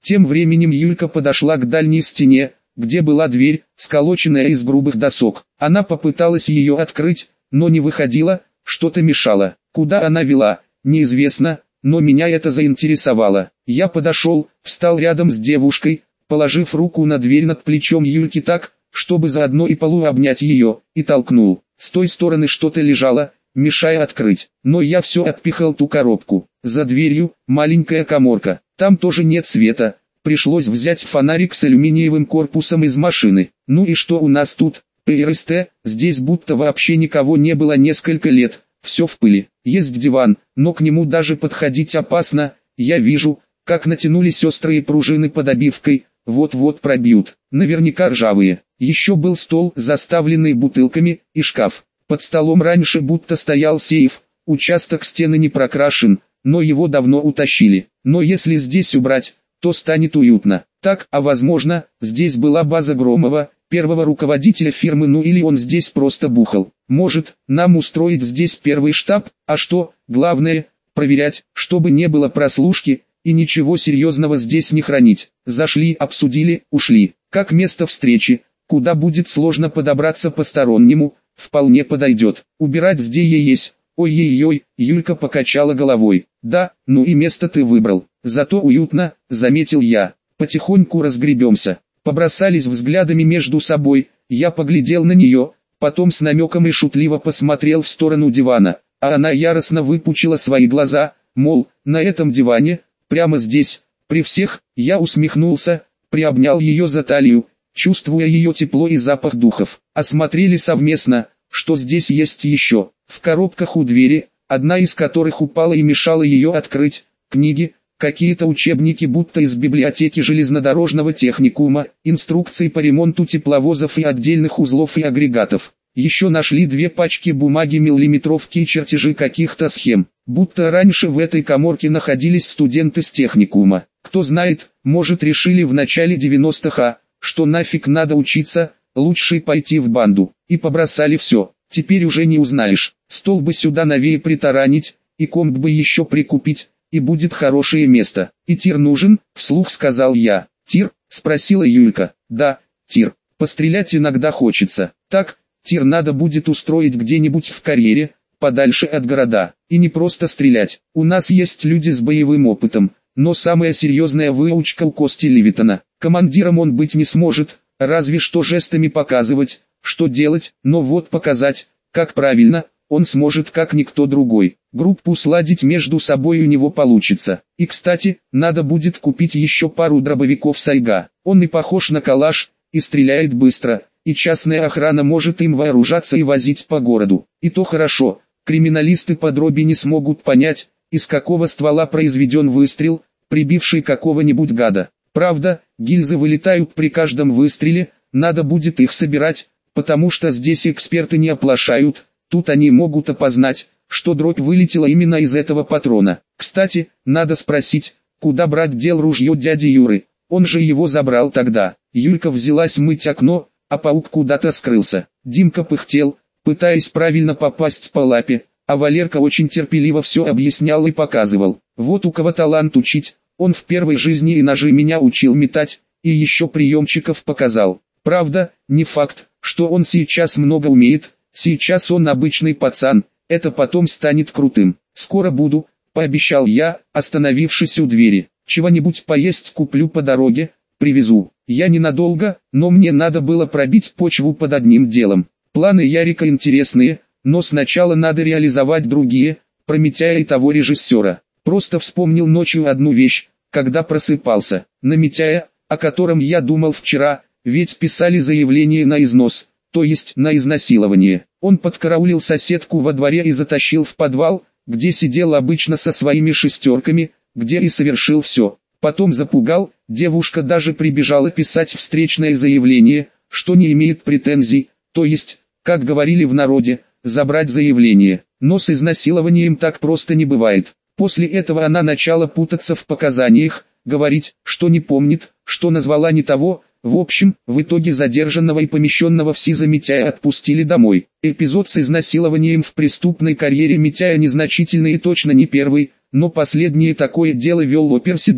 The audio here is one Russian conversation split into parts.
Тем временем Юлька подошла к дальней стене, где была дверь, сколоченная из грубых досок. Она попыталась ее открыть, но не выходила, что-то мешало. Куда она вела, неизвестно, но меня это заинтересовало. Я подошел, встал рядом с девушкой, положив руку на дверь над плечом Юльки так, чтобы заодно и полу обнять ее, и толкнул. С той стороны что-то лежало, мешая открыть, но я все отпихал ту коробку. За дверью маленькая каморка, там тоже нет света, пришлось взять фонарик с алюминиевым корпусом из машины. Ну и что у нас тут? ПРСТ, здесь будто вообще никого не было несколько лет, все в пыли. Есть диван, но к нему даже подходить опасно, я вижу, как натянулись острые пружины под обивкой, вот-вот пробьют, наверняка ржавые. Еще был стол, заставленный бутылками, и шкаф. Под столом раньше будто стоял сейф, участок стены не прокрашен, но его давно утащили. Но если здесь убрать, то станет уютно. Так, а возможно, здесь была база Громова, первого руководителя фирмы, ну или он здесь просто бухал. Может, нам устроить здесь первый штаб, а что, главное, проверять, чтобы не было прослушки, и ничего серьезного здесь не хранить. Зашли, обсудили, ушли. Как место встречи, куда будет сложно подобраться постороннему, вполне подойдет. Убирать здесь есть. Ой-ой-ой, Юлька покачала головой. Да, ну и место ты выбрал. Зато уютно, заметил я. Потихоньку разгребемся. Побросались взглядами между собой, я поглядел на нее, потом с намеком и шутливо посмотрел в сторону дивана, а она яростно выпучила свои глаза, мол, на этом диване, прямо здесь, при всех. Я усмехнулся, приобнял ее за талию, чувствуя ее тепло и запах духов. Осмотрели совместно, что здесь есть еще. В коробках у двери, одна из которых упала и мешала ее открыть, книги, какие-то учебники будто из библиотеки железнодорожного техникума, инструкции по ремонту тепловозов и отдельных узлов и агрегатов. Еще нашли 2 пачки бумаги миллиметровки и чертежи каких-то схем. Будто раньше в этой каморке находились студенты с техникума. Кто знает, может решили в начале 90-х, что нафиг надо учиться, лучше пойти в банду. И побросали все. Теперь уже не узнаешь. Стол бы сюда новее притаранить, и комп бы еще прикупить, и будет хорошее место. И тир нужен, вслух сказал я. Тир? Спросила Юлька. Да, тир. Пострелять иногда хочется. Так, тир надо будет устроить где-нибудь в карьере, подальше от города. И не просто стрелять. У нас есть люди с боевым опытом, но самая серьезная выучка у Кости Левитана. Командиром он быть не сможет, разве что жестами показывать, что делать, но вот показать, как правильно, он сможет как никто другой. Группу сладить между собой у него получится. И кстати, надо будет купить еще пару дробовиков Сайга. Он и похож на калаш, и стреляет быстро, и частная охрана может им вооружаться и возить по городу. И то хорошо, криминалисты по дроби не смогут понять, из какого ствола произведен выстрел, прибивший какого-нибудь гада. Правда, гильзы вылетают при каждом выстреле, надо будет их собирать, потому что здесь эксперты не оплошают, тут они могут опознать, что дробь вылетела именно из этого патрона. Кстати, надо спросить, куда брать дел ружье дяди Юры, он же его забрал тогда. Юлька взялась мыть окно, а паук куда-то скрылся. Димка пыхтел, пытаясь правильно попасть по лапе, а Валерка очень терпеливо все объяснял и показывал. Вот у кого талант учить, он в первой жизни и ножи меня учил метать, и еще приемчиков показал. Правда, не факт, что он сейчас много умеет, сейчас он обычный пацан, это потом станет крутым. Скоро буду, пообещал я, остановившись у двери. Чего-нибудь поесть куплю по дороге, привезу. Я ненадолго, но мне надо было пробить почву под одним делом. Планы Ярика интересные, но сначала надо реализовать другие, про Митяя и того режиссера. Просто вспомнил ночью одну вещь, когда просыпался. На Митяя, о котором я думал вчера, ведь писали заявление на износ, то есть на изнасилование. Он подкараулил соседку во дворе и затащил в подвал, где сидел обычно со своими шестерками, где и совершил все. Потом запугал, девушка даже прибежала писать встречное заявление, что не имеет претензий, то есть, как говорили в народе, забрать заявление. Но с изнасилованием так просто не бывает. После этого она начала путаться в показаниях, говорить, что не помнит, что назвала не того. В общем, в итоге задержанного и помещенного в СИЗО Митяя отпустили домой. Эпизод с изнасилованием в преступной карьере Митяя незначительный и точно не первый, но последнее такое дело вел опер Седов,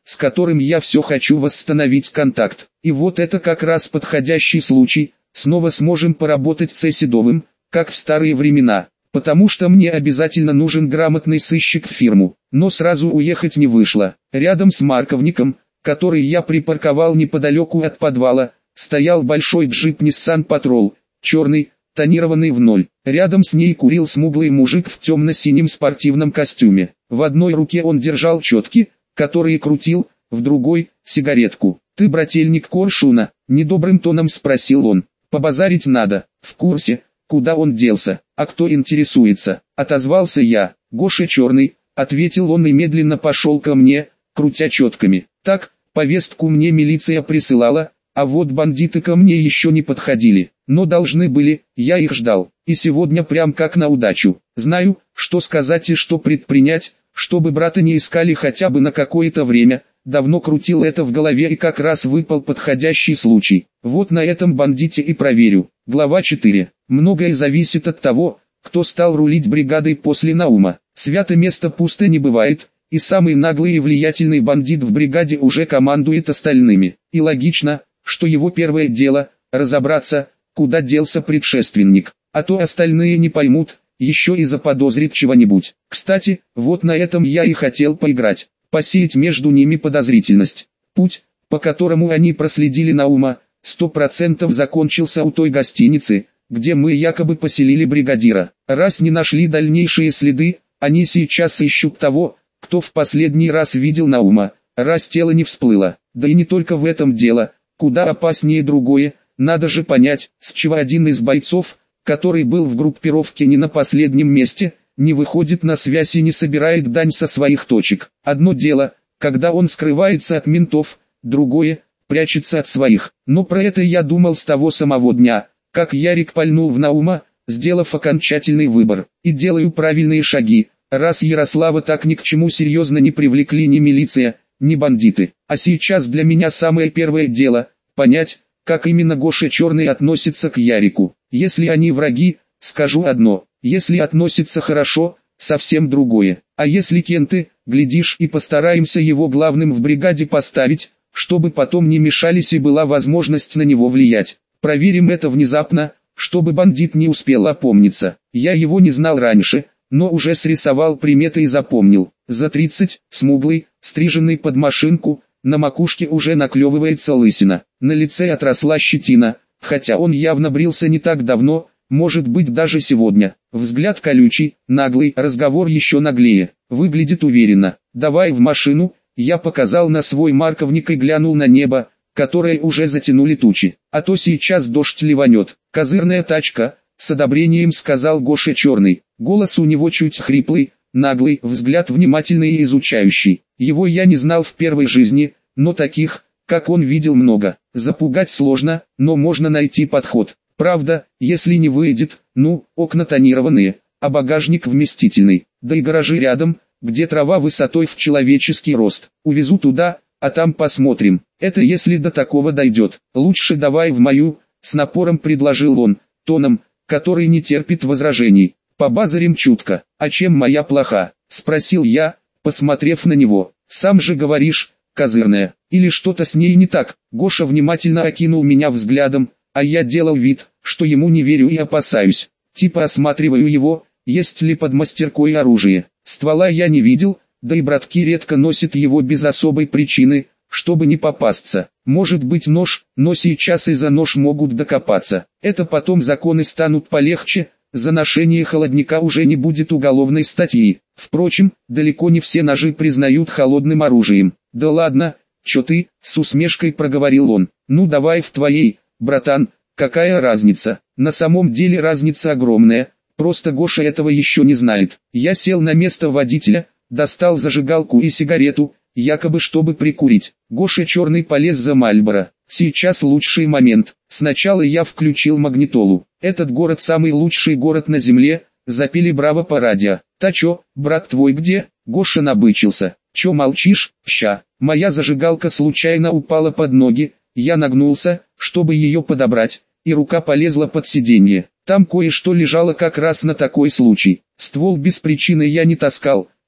с которым я все хочу восстановить контакт. И вот это как раз подходящий случай, снова сможем поработать с Седовым, как в старые времена. Потому что мне обязательно нужен грамотный сыщик в фирму. Но сразу уехать не вышло. Рядом с Марковником, который я припарковал неподалеку от подвала, стоял большой джип Nissan Patrol, черный, тонированный в ноль. Рядом с ней курил смуглый мужик в темно-синем спортивном костюме. В одной руке он держал четки, которые крутил, в другой – сигаретку. «Ты брательник Коршуна?» – недобрым тоном спросил он. «Побазарить надо». «В курсе. Куда он делся? А кто интересуется?» – отозвался я. «Гоша Черный», – ответил он и медленно пошел ко мне, крутя четками. «Так, повестку мне милиция присылала, а вот бандиты ко мне еще не подходили. Но должны были, я их ждал. И сегодня прям как на удачу. Знаю, что сказать и что предпринять, чтобы брата не искали хотя бы на какое-то время». Давно крутил это в голове и как раз выпал подходящий случай. Вот на этом бандите и проверю. Глава 4. Многое зависит от того, кто стал рулить бригадой после Наума. Свято место пусто не бывает, и самый наглый и влиятельный бандит в бригаде уже командует остальными. И логично, что его первое дело – разобраться, куда делся предшественник. А то остальные не поймут, еще и заподозрит чего-нибудь. Кстати, вот на этом я и хотел поиграть. Посеять между ними подозрительность. Путь, по которому они проследили Наума, 100% закончился у той гостиницы, где мы якобы поселили бригадира. Раз не нашли дальнейшие следы, они сейчас ищут того, кто в последний раз видел Наума, раз тело не всплыло. Да и не только в этом дело, куда опаснее другое, надо же понять, с чего один из бойцов, который был в группировке не на последнем месте, не выходит на связь и не собирает дань со своих точек. Одно дело, когда он скрывается от ментов, другое – прячется от своих. Но про это я думал с того самого дня, как Ярик пальнул в Наума, сделав окончательный выбор. И делаю правильные шаги, раз Ярослава так ни к чему серьезно не привлекли ни милиция, ни бандиты. А сейчас для меня самое первое дело – понять, как именно Гоша Черный относится к Ярику. Если они враги, скажу одно. Если относится хорошо, совсем другое. А если кенты, глядишь и постараемся его главным в бригаде поставить, чтобы потом не мешались и была возможность на него влиять. Проверим это внезапно, чтобы бандит не успел опомниться. Я его не знал раньше, но уже срисовал приметы и запомнил. За 30, смуглый, стриженный под машинку, на макушке уже наклевывается лысина. На лице отросла щетина, хотя он явно брился не так давно, может быть даже сегодня. Взгляд колючий, наглый, разговор еще наглее. Выглядит уверенно. «Давай в машину», я показал на свой марковник и глянул на небо, которое уже затянули тучи. «А то сейчас дождь ливанет». «Козырная тачка», с одобрением сказал Гоша Черный. Голос у него чуть хриплый, наглый, взгляд внимательный и изучающий. Его я не знал в первой жизни, но таких, как он, видел много. Запугать сложно, но можно найти подход. Правда, если не выйдет, окна тонированные, а багажник вместительный, да и гаражи рядом, где трава высотой в человеческий рост. Увезу туда, а там посмотрим. Это если до такого дойдет. Лучше давай в мою, с напором предложил он, тоном, который не терпит возражений. Побазарим чутко. А чем моя плоха? Спросил я, посмотрев на него. Сам же говоришь, козырная. Или что-то с ней не так? Гоша внимательно окинул меня взглядом, а я делал вид, что ему не верю и опасаюсь. Типа осматриваю его, есть ли под мастеркой оружие. Ствола я не видел, да и братки редко носят его без особой причины, чтобы не попасться. Может быть нож, но сейчас и за нож могут докопаться. Это потом законы станут полегче, за ношение холодника уже не будет уголовной статьи. Впрочем, далеко не все ножи признают холодным оружием. Да ладно, чё ты, с усмешкой проговорил он. Ну давай в твоей, братан, какая разница? На самом деле разница огромная, просто Гоша этого еще не знает. Я сел на место водителя, достал зажигалку и сигарету, якобы чтобы прикурить. Гоша Черный полез за Мальборо. Сейчас лучший момент. Сначала я включил магнитолу. Этот город самый лучший город на земле, запели браво по радио. Та чё, брат твой где? Гоша набычился. Чё молчишь? Ща. Моя зажигалка случайно упала под ноги, я нагнулся, чтобы ее подобрать, и рука полезла под сиденье. Там кое-что лежало как раз на такой случай. Ствол без причины я не таскал,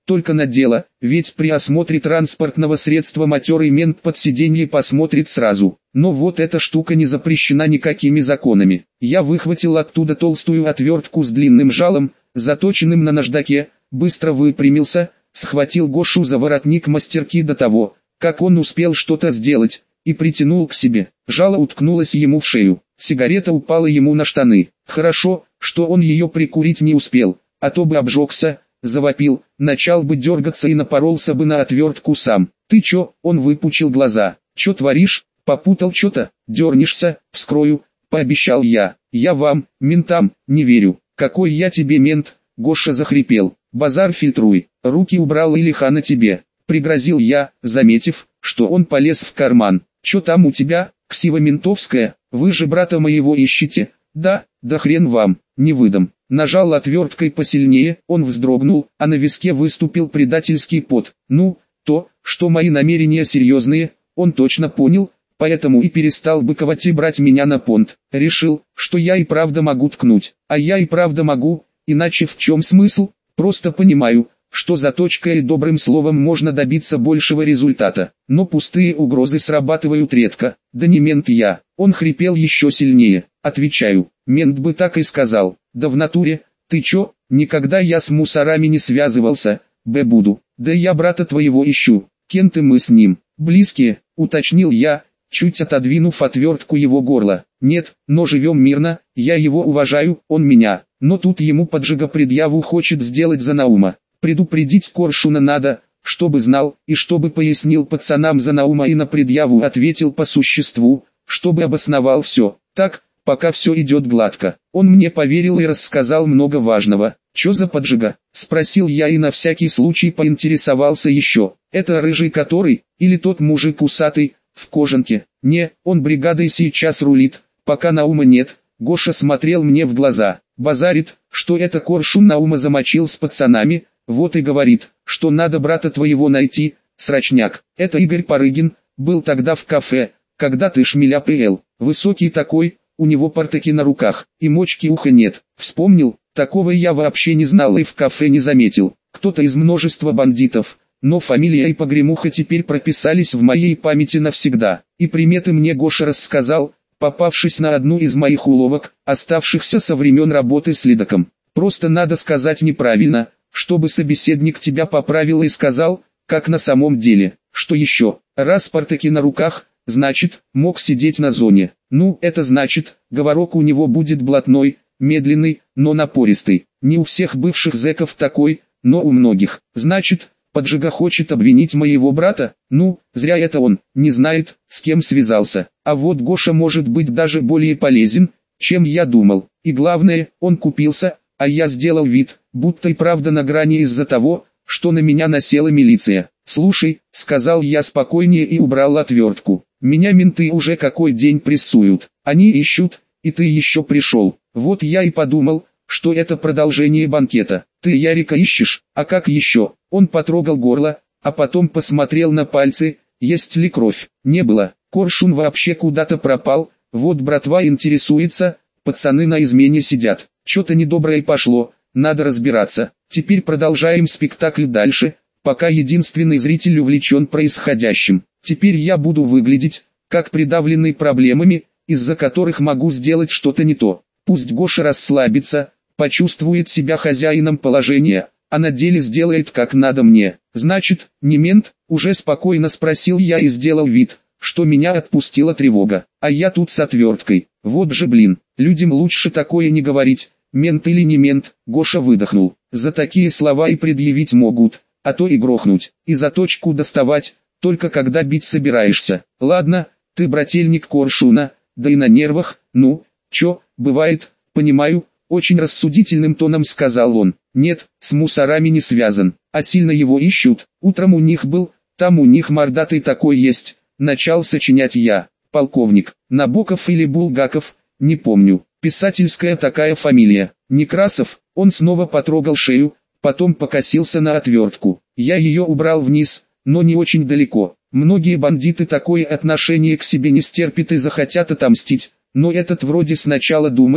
только на дело, ведь при осмотре транспортного средства матерый мент под сиденье посмотрит сразу. Но вот эта штука не запрещена никакими законами. Я выхватил оттуда толстую отвертку с длинным жалом, заточенным на наждаке, быстро выпрямился, схватил Гошу за воротник мастерки до того, как он успел что-то сделать, и притянул к себе. Жало уткнулось ему в шею, сигарета упала ему на штаны. Хорошо, что он ее прикурить не успел, а то бы обжегся, завопил, начал бы дергаться и напоролся бы на отвертку сам. «Ты чё?» — он выпучил глаза. «Чё творишь? Попутал чё-то? Дернешься, вскрою», — пообещал я. «Я вам, ментам, не верю». «Какой я тебе мент?» — Гоша захрипел. «Базар фильтруй, руки убрал или хана тебе», — пригрозил я, заметив, что он полез в карман. «Чё там у тебя, ксива ментовская? Вы же брата моего ищете?» «Да, да хрен вам, не выдам». Нажал отверткой посильнее, он вздрогнул, а на виске выступил предательский пот. Ну, то, что мои намерения серьезные, он точно понял, поэтому и перестал быковать и брать меня на понт. Решил, что я и правда могу ткнуть. А я и правда могу, иначе в чем смысл? Просто понимаю, что заточкой и добрым словом можно добиться большего результата. Но пустые угрозы срабатывают редко. Да не мент я. Он хрипел еще сильнее. Отвечаю, мент бы так и сказал. Да в натуре, ты чё, никогда я с мусорами не связывался, буду. Да я брата твоего ищу, кенты мы с ним, близкие, уточнил я, чуть отодвинув отвертку его горла. Нет, но живем мирно, я его уважаю, он меня. Но тут ему поджига предъяву хочет сделать за Наума. Предупредить Коршуна надо, чтобы знал, и чтобы пояснил пацанам за Наума и на предъяву ответил по существу, чтобы обосновал все. Так, пока все идет гладко. Он мне поверил и рассказал много важного. «Чё за поджига?» — спросил я и на всякий случай поинтересовался еще. «Это рыжий который, или тот мужик усатый, в кожанке?» «Не, он бригадой сейчас рулит, пока Наума нет». Гоша смотрел мне в глаза. Базарит, что это Коршун Наума замочил с пацанами, вот и говорит, что надо брата твоего найти, срочняк. Это Игорь Парыгин, был тогда в кафе, когда ты шмеля пил. Высокий такой, у него портаки на руках, и мочки уха нет. Вспомнил, такого я вообще не знал и в кафе не заметил. Кто-то из множества бандитов, но фамилия и погремуха теперь прописались в моей памяти навсегда. И приметы мне Гоша рассказал, попавшись на одну из моих уловок, оставшихся со времен работы с Лидоком. Просто надо сказать неправильно, чтобы собеседник тебя поправил и сказал, как на самом деле. Что еще? Раз портаки на руках, значит, мог сидеть на зоне. Ну, это значит, говорок у него будет блатной, медленный, но напористый. Не у всех бывших зэков такой, но у многих. Значит, поджига хочет обвинить моего брата? Ну, зря это он, не знает, с кем связался. А вот Гоша может быть даже более полезен, чем я думал. И главное, он купился, а я сделал вид, будто и правда на грани из-за того, что на меня насела милиция. «Слушай», — сказал я спокойнее и убрал отвертку. «Меня менты уже какой день прессуют. Они ищут, и ты еще пришел. Вот я и подумал, что это продолжение банкета. Ты Ярика ищешь, а как еще?» Он потрогал горло, а потом посмотрел на пальцы, есть ли кровь. Не было. Коршун вообще куда-то пропал, вот братва интересуется, пацаны на измене сидят. Что-то недоброе пошло, надо разбираться. Теперь продолжаем спектакль дальше, пока единственный зритель увлечен происходящим. Теперь я буду выглядеть, как придавленный проблемами, из-за которых могу сделать что-то не то. Пусть Гоша расслабится, почувствует себя хозяином положения, а на деле сделает как надо мне. «Значит, не мент?» — уже спокойно спросил я и сделал вид, что меня отпустила тревога. А я тут с отверткой. Вот же блин, людям лучше такое не говорить. Мент или не мент, Гоша выдохнул. За такие слова и предъявить могут, а то и грохнуть. И заточку доставать, только когда бить собираешься. Ладно, ты брательник Коршуна, да и на нервах, ну, чё, бывает, понимаю, очень рассудительным тоном сказал он. Нет, с мусорами не связан, а сильно его ищут. Утром у них был, там у них мордатый такой есть. Начал сочинять я. Полковник, Набоков или Булгаков, не помню. Писательская такая фамилия. Некрасов. Он снова потрогал шею, потом покосился на отвертку. Я ее убрал вниз, но не очень далеко. Многие бандиты такое отношение к себе не стерпят и захотят отомстить, но этот вроде сначала думает,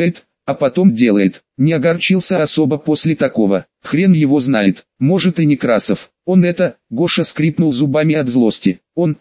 а потом делает. Не огорчился особо после такого. Хрен его знает, может и Некрасов. Гоша скрипнул зубами от злости.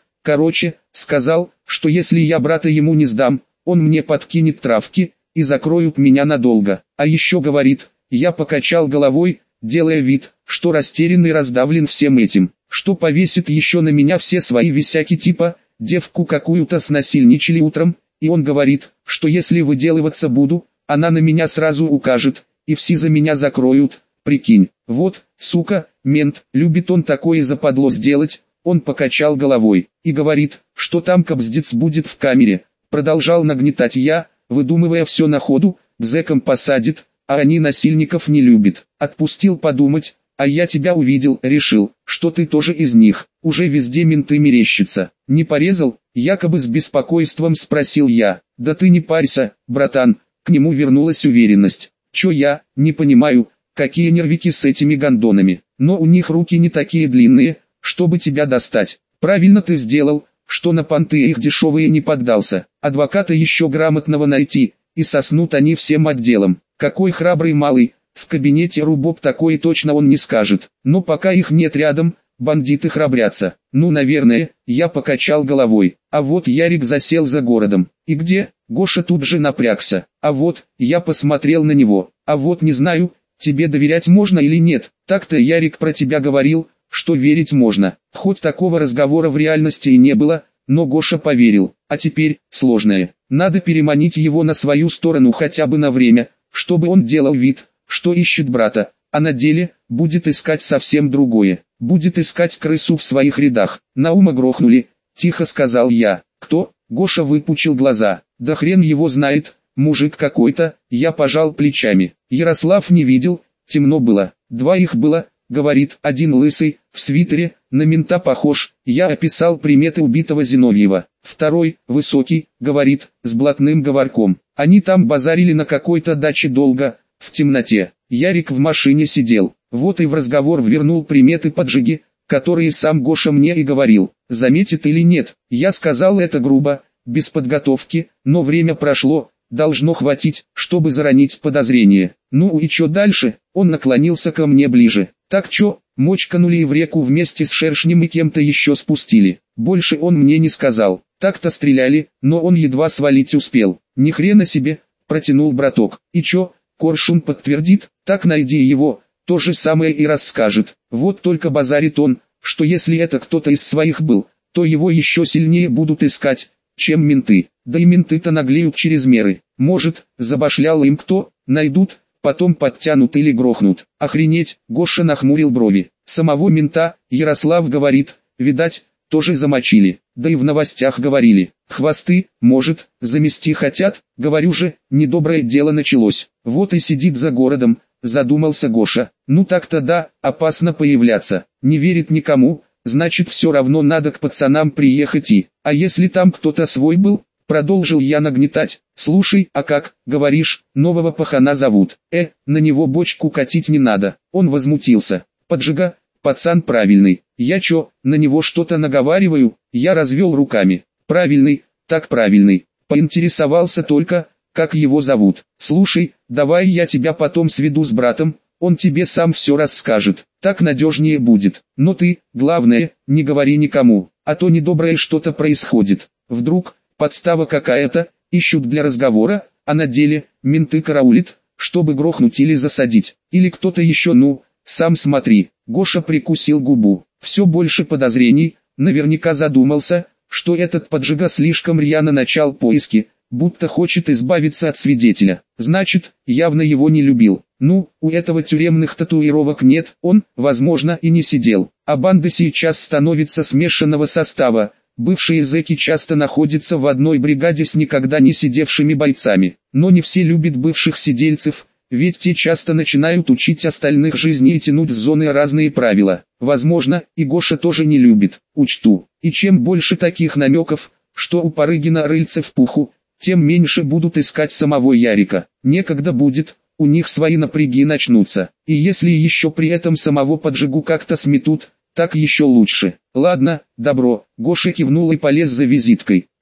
Сказал, что если я брата ему не сдам, он мне подкинет травки и закроют меня надолго. А еще говорит, я покачал головой, делая вид, что растерян и раздавлен всем этим, что повесит еще на меня все свои висяки типа, девку какую-то снасильничали утром, и он говорит, что если выделываться буду, она на меня сразу укажет, и все за меня закроют, прикинь. Вот, сука, мент, любит он такое западло сделать. Он покачал головой и говорит, что там кобздец будет в камере. Продолжал нагнетать я, выдумывая все на ходу, к зэкам посадит, а они насильников не любят. Отпустил подумать, а я тебя увидел, решил, что ты тоже из них. Уже везде менты мерещатся. Не порезал? Якобы с беспокойством спросил я. Да ты не парься, братан. К нему вернулась уверенность. Чё я, не понимаю, какие нервики с этими гондонами. Но у них руки не такие длинные, чтобы тебя достать. Правильно ты сделал, что на понты их дешевые не поддался. Адвоката еще грамотного найти, и соснут они всем отделом. Какой храбрый малый, в кабинете Рубоб такое точно он не скажет. Но пока их нет рядом, бандиты храбрятся. Ну, наверное, я покачал головой. А вот Ярик засел за городом. И где? Гоша тут же напрягся. А вот, я посмотрел на него. А вот не знаю, тебе доверять можно или нет. Так-то Ярик про тебя говорил, что верить можно. Хоть такого разговора в реальности и не было, но Гоша поверил. А теперь, сложное. Надо переманить его на свою сторону хотя бы на время, чтобы он делал вид, что ищет брата, а на деле, будет искать совсем другое. Будет искать крысу в своих рядах. Наума грохнули, тихо сказал я. Кто? Гоша выпучил глаза. Да хрен его знает, мужик какой-то. Я пожал плечами. Ярослав не видел, темно было. Два их было. Говорит, один лысый, в свитере, на мента похож, я описал приметы убитого Зиновьева. Второй, высокий, говорит, с блатным говорком. Они там базарили на какой-то даче долго, в темноте. Ярик в машине сидел, вот и в разговор ввернул приметы поджиги, которые сам Гоша мне и говорил. Заметит или нет, я сказал это грубо, без подготовки, но время прошло. Должно хватить, чтобы заронить подозрение. Ну и чё дальше? Он наклонился ко мне ближе. Так чё, мочканули и в реку вместе с шершнем и кем-то еще спустили. Больше он мне не сказал. Так-то стреляли, но он едва свалить успел. Ни хрена себе, протянул браток. И чё, Коршун подтвердит? Так найди его, то же самое и расскажет. Вот только базарит он, что если это кто-то из своих был, то его еще сильнее будут искать, чем менты. Да и менты-то наглеют через меры. Может, забашлял им кто, найдут, потом подтянут или грохнут. Охренеть, Гоша нахмурил брови. Самого мента, Ярослав говорит, видать, тоже замочили. Да и в новостях говорили. Хвосты, может, замести хотят, говорю же, недоброе дело началось. Вот и сидит за городом, задумался Гоша. Ну так-то да, опасно появляться. Не верит никому, значит все равно надо к пацанам приехать и... А если там кто-то свой был? Продолжил я нагнетать. Слушай, а как, говоришь, нового пахана зовут? На него бочку катить не надо. Он возмутился. Поджига, пацан правильный. Я чё, на него что-то наговариваю? Я развел руками. Правильный, так правильный. Поинтересовался только, как его зовут. Слушай, давай я тебя потом сведу с братом, он тебе сам все расскажет. Так надежнее будет. Но ты, главное, не говори никому, а то недоброе что-то происходит. Вдруг... Подстава какая-то, ищут для разговора, а на деле, менты караулят, чтобы грохнуть или засадить, или кто-то еще, ну, сам смотри. Гоша прикусил губу, все больше подозрений, наверняка задумался, что этот поджига слишком рьяно начал поиски, будто хочет избавиться от свидетеля, значит, явно его не любил. Ну, у этого тюремных татуировок нет, он, возможно, и не сидел, а банда сейчас становится смешанного состава. Бывшие зэки часто находятся в одной бригаде с никогда не сидевшими бойцами, но не все любят бывших сидельцев, ведь те часто начинают учить остальных жизни и тянуть с зоны разные правила. Возможно, и Гоша тоже не любит, учту. И чем больше таких намеков, что у Парыгина рыльце в пуху, тем меньше будут искать самого Ярика. Некогда будет, у них свои напряги начнутся. И если еще при этом самого поджигу как-то сметут, так еще лучше. Ладно, добро. Гоша кивнул и полез за визиткой.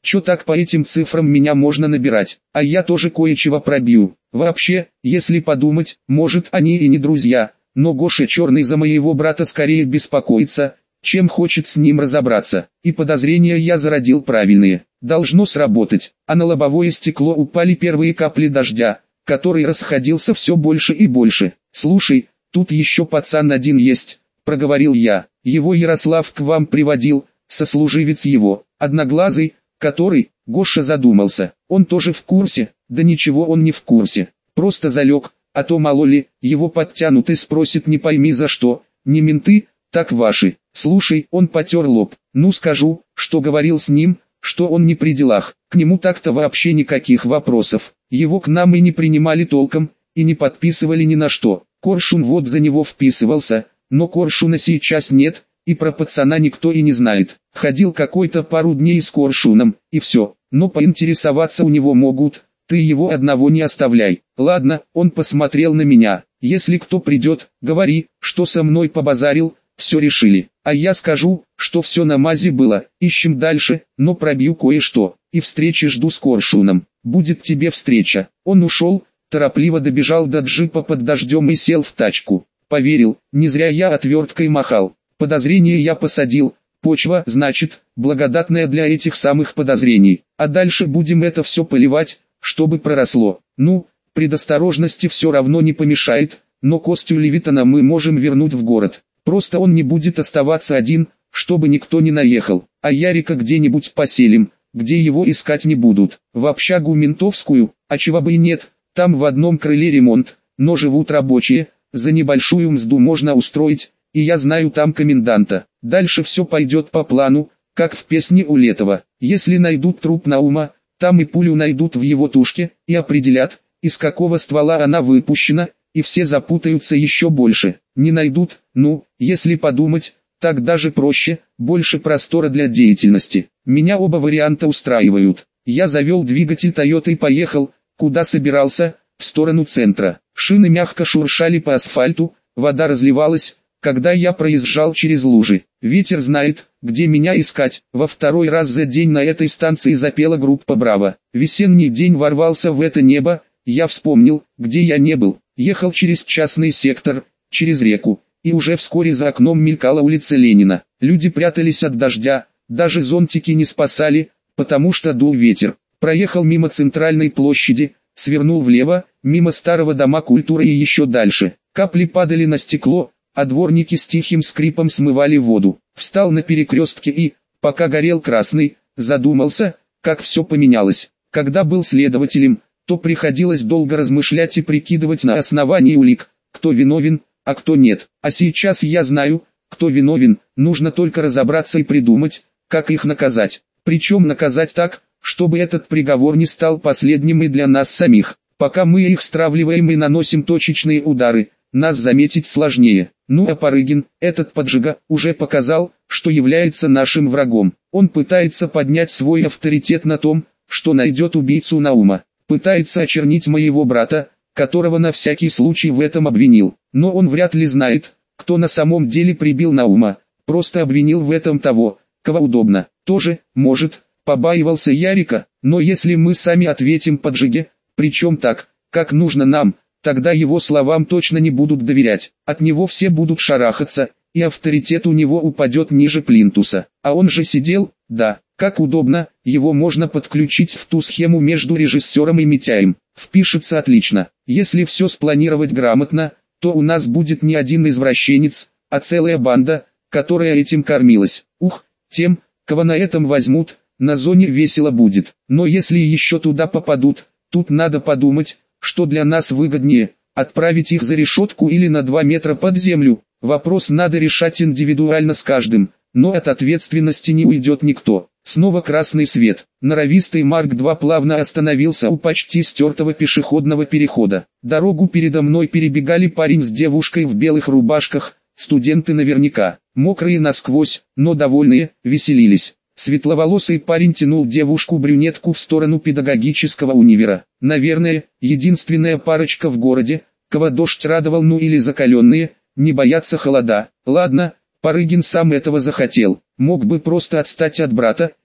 Чё так по этим цифрам меня можно набирать, а я тоже кое-чего пробью. Вообще, если подумать, может они и не друзья, но Гоша Черный за моего брата скорее беспокоится, чем хочет с ним разобраться. И подозрения я зародил правильные. Должно сработать. А на лобовое стекло упали первые капли дождя, который расходился все больше и больше. «Слушай, тут еще пацан один есть», — проговорил я. «Его Ярослав к вам приводил, сослуживец его, одноглазый, который...» Гоша задумался. «Он тоже в курсе?» «Да ничего он не в курсе. Просто залег, а то мало ли, его подтянут и спросит не пойми за что, не менты, так ваши». «Слушай», он потер лоб. «Ну скажу, что говорил с ним, что он не при делах. К нему так-то вообще никаких вопросов. Его к нам и не принимали толком, и не подписывали ни на что. Коршун вот за него вписывался, но Коршуна сейчас нет, и про пацана никто и не знает. Ходил какой-то пару дней с Коршуном, и все. Но поинтересоваться у него могут, ты его одного не оставляй». «Ладно», он посмотрел на меня. «Если кто придет, говори, что со мной побазарил, все решили. А я скажу, что все на мази было, ищем дальше, но пробью кое-что, и встречи жду с Коршуном. Будет тебе встреча». Он ушел, торопливо добежал до джипа под дождем и сел в тачку. Поверил, не зря я отверткой махал. Подозрения я посадил, почва, значит, благодатная для этих самых подозрений. А дальше будем это все поливать, чтобы проросло. Ну, предосторожности все равно не помешает, но Костю Левитана мы можем вернуть в город. Просто он не будет оставаться один, чтобы никто не наехал, а Ярика где-нибудь поселим, где его искать не будут. В общагу ментовскую, а чего бы и нет, там в одном крыле ремонт, но живут рабочие, за небольшую мзду можно устроить, и я знаю там коменданта. Дальше все пойдет по плану, как в песне у Летова. Если найдут труп Наума, там и пулю найдут в его тушке, и определят, из какого ствола она выпущена, и все запутаются еще больше. Не найдут, ну, если подумать, так даже проще, больше простора для деятельности. Меня оба варианта устраивают. Я завел двигатель Toyota и поехал, куда собирался, в сторону центра. Шины мягко шуршали по асфальту, вода разливалась, когда я проезжал через лужи. Ветер знает, где меня искать. Во второй раз за день на этой станции запела группа «Браво». Весенний день ворвался в это небо, я вспомнил, где я не был. Ехал через частный сектор, через реку, и уже вскоре за окном мелькала улица Ленина. Люди прятались от дождя, даже зонтики не спасали, потому что дул ветер. Проехал мимо центральной площади, свернул влево, мимо старого дома культуры и еще дальше. Капли падали на стекло, а дворники с тихим скрипом смывали воду. Встал на перекрестке и, пока горел красный, задумался, как все поменялось. Когда был следователем, то приходилось долго размышлять и прикидывать на основании улик, кто виновен, а кто нет. А сейчас я знаю, кто виновен, нужно только разобраться и придумать, как их наказать. Причем наказать так, чтобы этот приговор не стал последним и для нас самих. Пока мы их стравливаем и наносим точечные удары, нас заметить сложнее. Ну а Парыгин, этот поджига, уже показал, что является нашим врагом. Он пытается поднять свой авторитет на том, что найдет убийцу Наума. Пытается очернить моего брата, которого на всякий случай в этом обвинил. Но он вряд ли знает, кто на самом деле прибил Наума. Просто обвинил в этом того, кого удобно. Тоже, может, побаивался Ярика, но если мы сами ответим поджиге, причем так, как нужно нам, тогда его словам точно не будут доверять. От него все будут шарахаться, и авторитет у него упадет ниже плинтуса. А он же сидел, да, как удобно, его можно подключить в ту схему между режиссером и Митяем. Впишется отлично. Если все спланировать грамотно, то у нас будет не один извращенец, а целая банда, которая этим кормилась. Ух, тем, кого на этом возьмут, на зоне весело будет. Но если еще туда попадут, тут надо подумать, что для нас выгоднее, отправить их за решетку или на 2 метра под землю. Вопрос надо решать индивидуально с каждым, но от ответственности не уйдет никто. Снова красный свет. Норовистый Марк-2 плавно остановился у почти стертого пешеходного перехода. Дорогу передо мной перебегали парень с девушкой в белых рубашках, студенты наверняка, мокрые насквозь, но довольные, веселились. Светловолосый парень тянул девушку-брюнетку в сторону педагогического универа. Наверное, единственная парочка в городе, кого дождь радовал, ну или закаленные, не боятся холода. Ладно, Парыгин сам этого захотел, мог бы просто отстать от брата,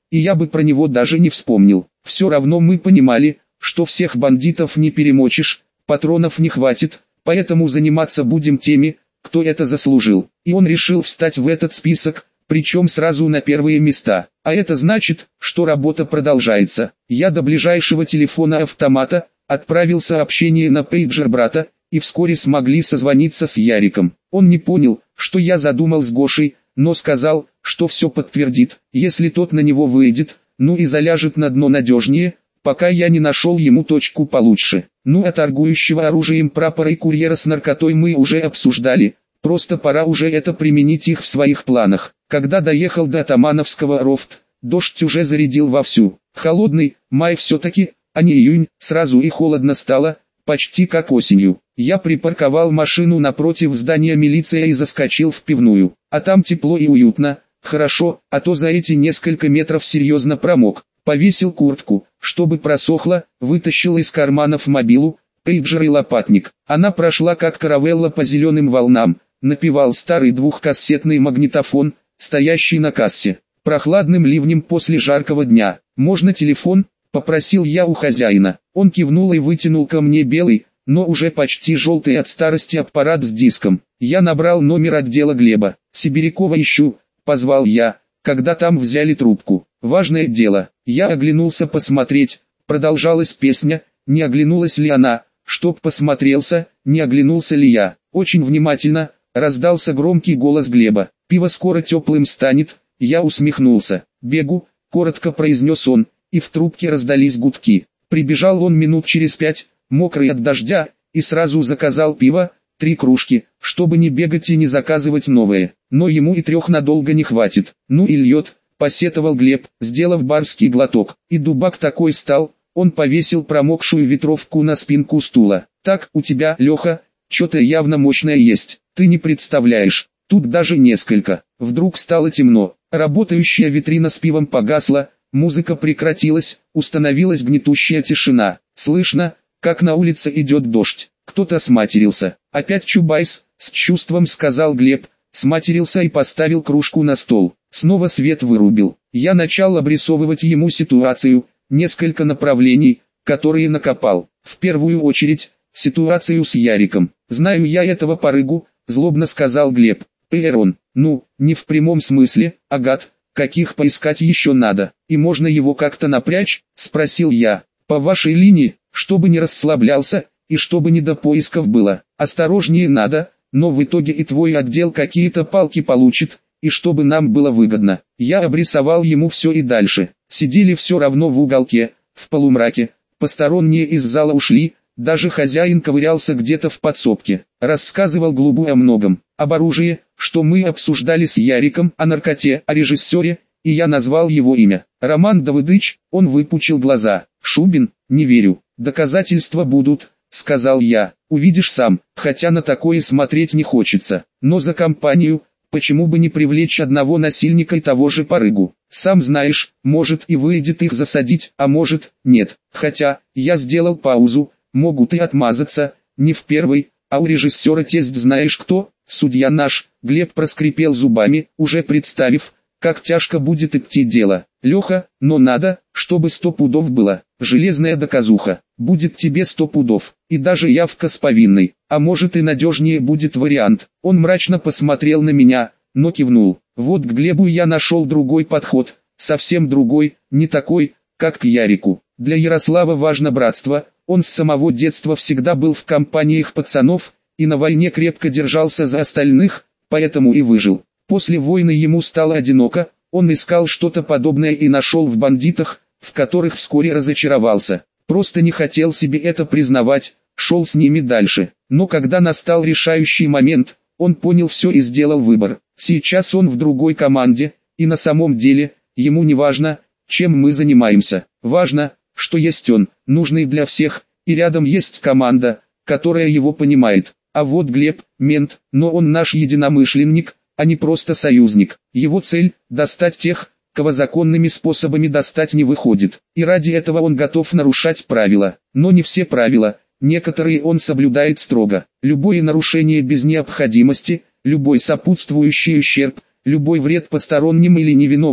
и я бы про него даже не вспомнил. Все равно мы понимали, что всех бандитов не перемочишь, патронов не хватит, поэтому заниматься будем теми, кто это заслужил. И он решил встать в этот список, причем сразу на первые места. А это значит, что работа продолжается. Я до ближайшего телефона-автомата отправил сообщение на пейджер брата, и вскоре смогли созвониться с Яриком. Он не понял, что я задумал с Гошей, но сказал, что все подтвердит, если тот на него выйдет, ну и заляжет на дно надежнее, пока я не нашел ему точку получше. Ну а торгующего оружием прапора и курьера с наркотой мы уже обсуждали, просто пора уже это применить их в своих планах. Когда доехал до Атамановского Рофт, дождь уже зарядил вовсю. Холодный, май все-таки, а не июнь, сразу и холодно стало, почти как осенью. Я припарковал машину напротив здания милиции и заскочил в пивную. А там тепло и уютно, хорошо, а то за эти несколько метров серьезно промок. Повесил куртку, чтобы просохла, вытащил из карманов мобилу, пейджер и лопатник. Она прошла как каравелла по зеленым волнам, напевал старый двухкассетный магнитофон, стоящий на кассе. Прохладным ливнем после жаркого дня. «Можно телефон?» – попросил я у хозяина. Он кивнул и вытянул ко мне белый, но уже почти желтый от старости аппарат с диском. Я набрал номер отдела Глеба. «Сибирякова ищу», – позвал я, когда там взяли трубку. «Важное дело». Я оглянулся посмотреть, продолжалась песня, не оглянулась ли она, чтоб посмотрелся, не оглянулся ли я. Очень внимательно, раздался громкий голос Глеба. «Пиво скоро теплым станет», я усмехнулся. «Бегу», коротко произнес он, и в трубке раздались гудки. Прибежал он минут через 5, мокрый от дождя, и сразу заказал пиво, 3 кружки, чтобы не бегать и не заказывать новые. Но ему и 3 надолго не хватит. «Ну и льет», посетовал Глеб, сделав барский глоток. И дубак такой стал, он повесил промокшую ветровку на спинку стула. «Так, у тебя, Леха, что-то явно мощное есть, ты не представляешь, тут даже несколько». Вдруг стало темно, работающая витрина с пивом погасла, музыка прекратилась, установилась гнетущая тишина. Слышно, как на улице идет дождь. Кто-то сматерился. «Опять Чубайс», с чувством сказал Глеб, сматерился и поставил кружку на стол. Снова свет вырубил. Я начал обрисовывать ему ситуацию, несколько направлений, которые накопал. В первую очередь, ситуацию с Яриком. «Знаю я этого порыгу», злобно сказал Глеб. «Эрон, ну, не в прямом смысле, а гад, каких поискать еще надо, и можно его как-то напрячь?» спросил я. «По вашей линии, чтобы не расслаблялся, и чтобы не до поисков было. Осторожнее надо, но в итоге и твой отдел какие-то палки получит, и чтобы нам было выгодно». Я обрисовал ему все и дальше. Сидели все равно в уголке, в полумраке, посторонние из зала ушли, даже хозяин ковырялся где-то в подсобке. Рассказывал Глубу о многом, об оружии, что мы обсуждали с Яриком, о наркоте, о режиссере, и я назвал его имя. «Роман Давыдыч», он выпучил глаза. «Шубин, не верю». «Доказательства будут», сказал я. «Увидишь сам, хотя на такое смотреть не хочется. Но за компанию, почему бы не привлечь одного насильника и того же порыгу? Сам знаешь, может и выйдет их засадить, а может, нет. Хотя, я сделал паузу, могут и отмазаться, не в первый, а у режиссера тесть знаешь кто, судья наш». Глеб проскрипел зубами, уже представив, как тяжко будет идти дело. «Леха, но надо, чтобы 100 пудов было, железная доказуха, будет тебе 100 пудов, и даже явка с повинной, а может и надежнее будет вариант». Он мрачно посмотрел на меня, но кивнул. Вот к Глебу я нашел другой подход, совсем другой, не такой, как к Ярику. Для Ярослава важно братство, он с самого детства всегда был в компаниях пацанов, и на войне крепко держался за остальных, поэтому и выжил. После войны ему стало одиноко, он искал что-то подобное и нашел в бандитах, в которых вскоре разочаровался. Просто не хотел себе это признавать, шел с ними дальше. Но когда настал решающий момент, он понял все и сделал выбор. Сейчас он в другой команде, и на самом деле, ему не важно, чем мы занимаемся. Важно, что есть он, нужный для всех, и рядом есть команда, которая его понимает. А вот Глеб, мент, но он наш единомышленник, а не просто союзник. Его цель – достать тех, кого законными способами достать не выходит. И ради этого он готов нарушать правила. Но не все правила, некоторые он соблюдает строго. Любое нарушение без необходимости, любой сопутствующий ущерб, любой вред посторонним или невиновным,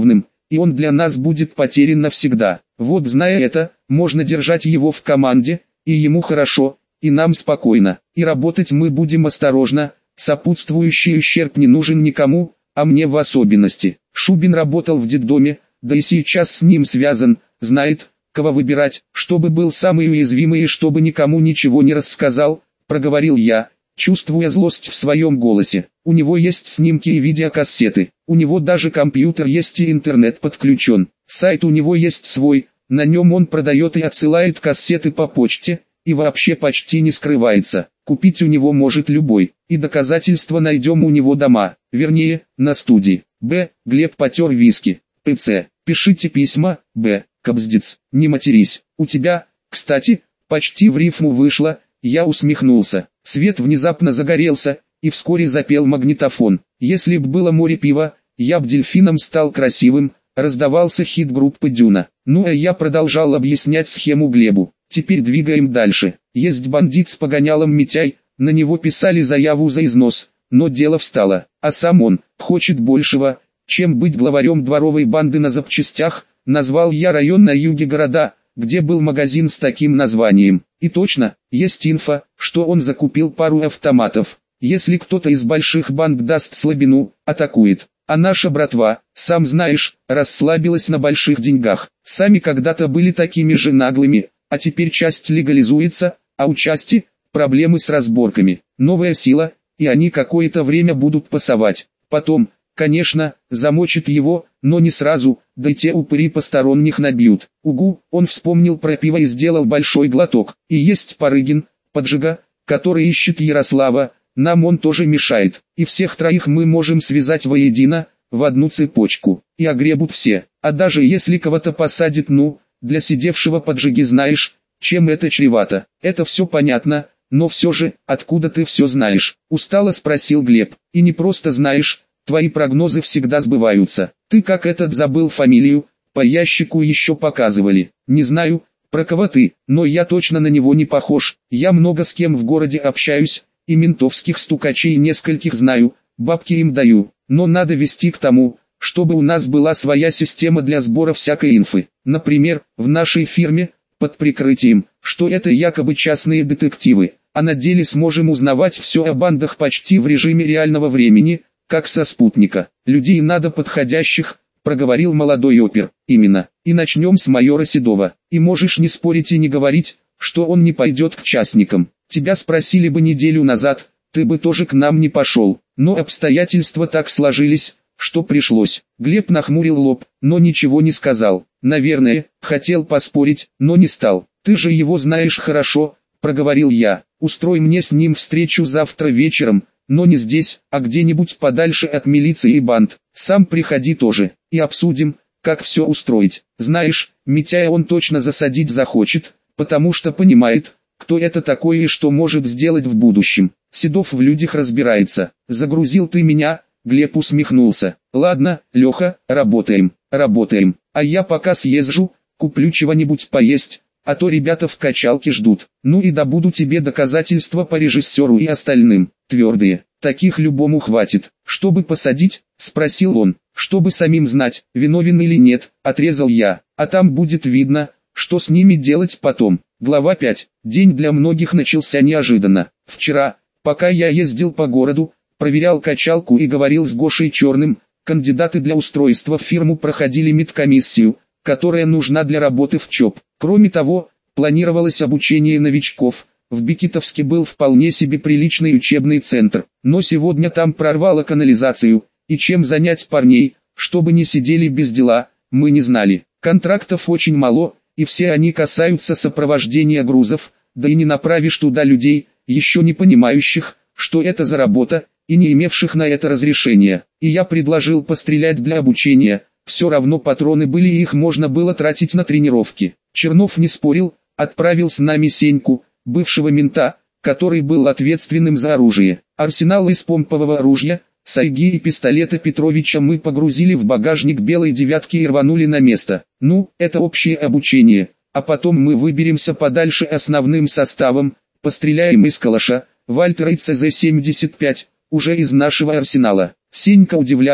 и он для нас будет потерян навсегда. Вот зная это, можно держать его в команде, и ему хорошо, и нам спокойно. И работать мы будем осторожно, сопутствующий ущерб не нужен никому, а мне в особенности. Шубин работал в детдоме, да и сейчас с ним связан, знает, кого выбирать, чтобы был самый уязвимый и чтобы никому ничего не рассказал, проговорил я, чувствуя злость в своем голосе. У него есть снимки и видеокассеты, у него даже компьютер есть и интернет подключен. Сайт у него есть свой, на нем он продает и отсылает кассеты по почте, и вообще почти не скрывается. Купить у него может любой, и доказательства найдем у него дома, вернее, на студии. Б. Глеб потер виски. П.Ц. Пишите письма, Б. Кобздец, не матерись. У тебя, кстати, почти в рифму вышло, я усмехнулся. Свет внезапно загорелся, и вскоре запел магнитофон. Если б было море пива, я б дельфином стал красивым, раздавался хит группы Дюна. Ну а я продолжал объяснять схему Глебу. Теперь двигаем дальше. Есть бандит с погонялом Митяй, на него писали заяву за износ, но дело встало. А сам он хочет большего, чем быть главарем дворовой банды на запчастях. Назвал я район на юге города, где был магазин с таким названием. И точно, есть инфа, что он закупил пару автоматов. Если кто-то из больших банд даст слабину, атакует. А наша братва, сам знаешь, расслабилась на больших деньгах. Сами когда-то были такими же наглыми, а теперь часть легализуется, а у части проблемы с разборками. Новая сила, и они какое-то время будут пасовать. Потом, конечно, замочит его, но не сразу, да и те упыри посторонних набьют. Угу, он вспомнил про пиво и сделал большой глоток. И есть Парыгин, поджига, который ищет Ярослава, нам он тоже мешает. И всех троих мы можем связать воедино, в одну цепочку. И огребут все. А даже если кого-то посадит, ну, для сидевшего поджиги знаешь, чем это чревато. Это все понятно, но все же, откуда ты все знаешь? Устало спросил Глеб. И не просто знаешь, твои прогнозы всегда сбываются. Ты как этот забыл фамилию, по ящику еще показывали. Не знаю, про кого ты, но я точно на него не похож. Я много с кем в городе общаюсь, и ментовских стукачей нескольких знаю, бабки им даю. Но надо вести к тому, чтобы у нас была своя система для сбора всякой инфы. Например, в нашей фирме, под прикрытием, что это якобы частные детективы, а на деле сможем узнавать все о бандах почти в режиме реального времени, как со спутника. Людей надо подходящих, проговорил молодой опер. Именно. И начнем с майора Седова. И можешь не спорить и не говорить, что он не пойдет к частникам. Тебя спросили бы неделю назад, ты бы тоже к нам не пошел. Но обстоятельства так сложились, что пришлось. Глеб нахмурил лоб, но ничего не сказал. Наверное, хотел поспорить, но не стал. Ты же его знаешь хорошо, проговорил я. Устрой мне с ним встречу завтра вечером, но не здесь, а где-нибудь подальше от милиции и банд. Сам приходи тоже, и обсудим, как все устроить. Знаешь, Митяя он точно засадить захочет, потому что понимает, кто это такой и что может сделать в будущем. Седов в людях разбирается. Загрузил ты меня, Глеб усмехнулся. Ладно, Леха, работаем, работаем. А я пока съезжу, куплю чего-нибудь поесть, а то ребята в качалке ждут. Ну и добуду тебе доказательства по режиссеру и остальным. Твердые, таких любому хватит. Чтобы посадить, спросил он. Чтобы самим знать, виновен или нет, отрезал я. А там будет видно, что с ними делать потом. Глава 5. День для многих начался неожиданно. Вчера, пока я ездил по городу, проверял качалку и говорил с Гошей Черным, кандидаты для устройства в фирму проходили медкомиссию, которая нужна для работы в ЧОП. Кроме того, планировалось обучение новичков. В Бекетовске был вполне себе приличный учебный центр, но сегодня там прорвало канализацию, и чем занять парней, чтобы не сидели без дела, мы не знали. Контрактов очень мало, и все они касаются сопровождения грузов, да и не направишь туда людей, еще не понимающих, что это за работа, и не имевших на это разрешения. И я предложил пострелять для обучения, все равно патроны были и их можно было тратить на тренировки. Чернов не спорил, отправил с нами Сеньку, бывшего мента, который был ответственным за оружие. Арсенал из помпового оружия, сайги и пистолета Петровича мы погрузили в багажник белой девятки и рванули на место. Ну, это общее обучение, а потом мы выберемся подальше основным составом, постреляем из калаша, Вальтера и ЦЗ-75, уже из нашего арсенала. Сенька удивлялся,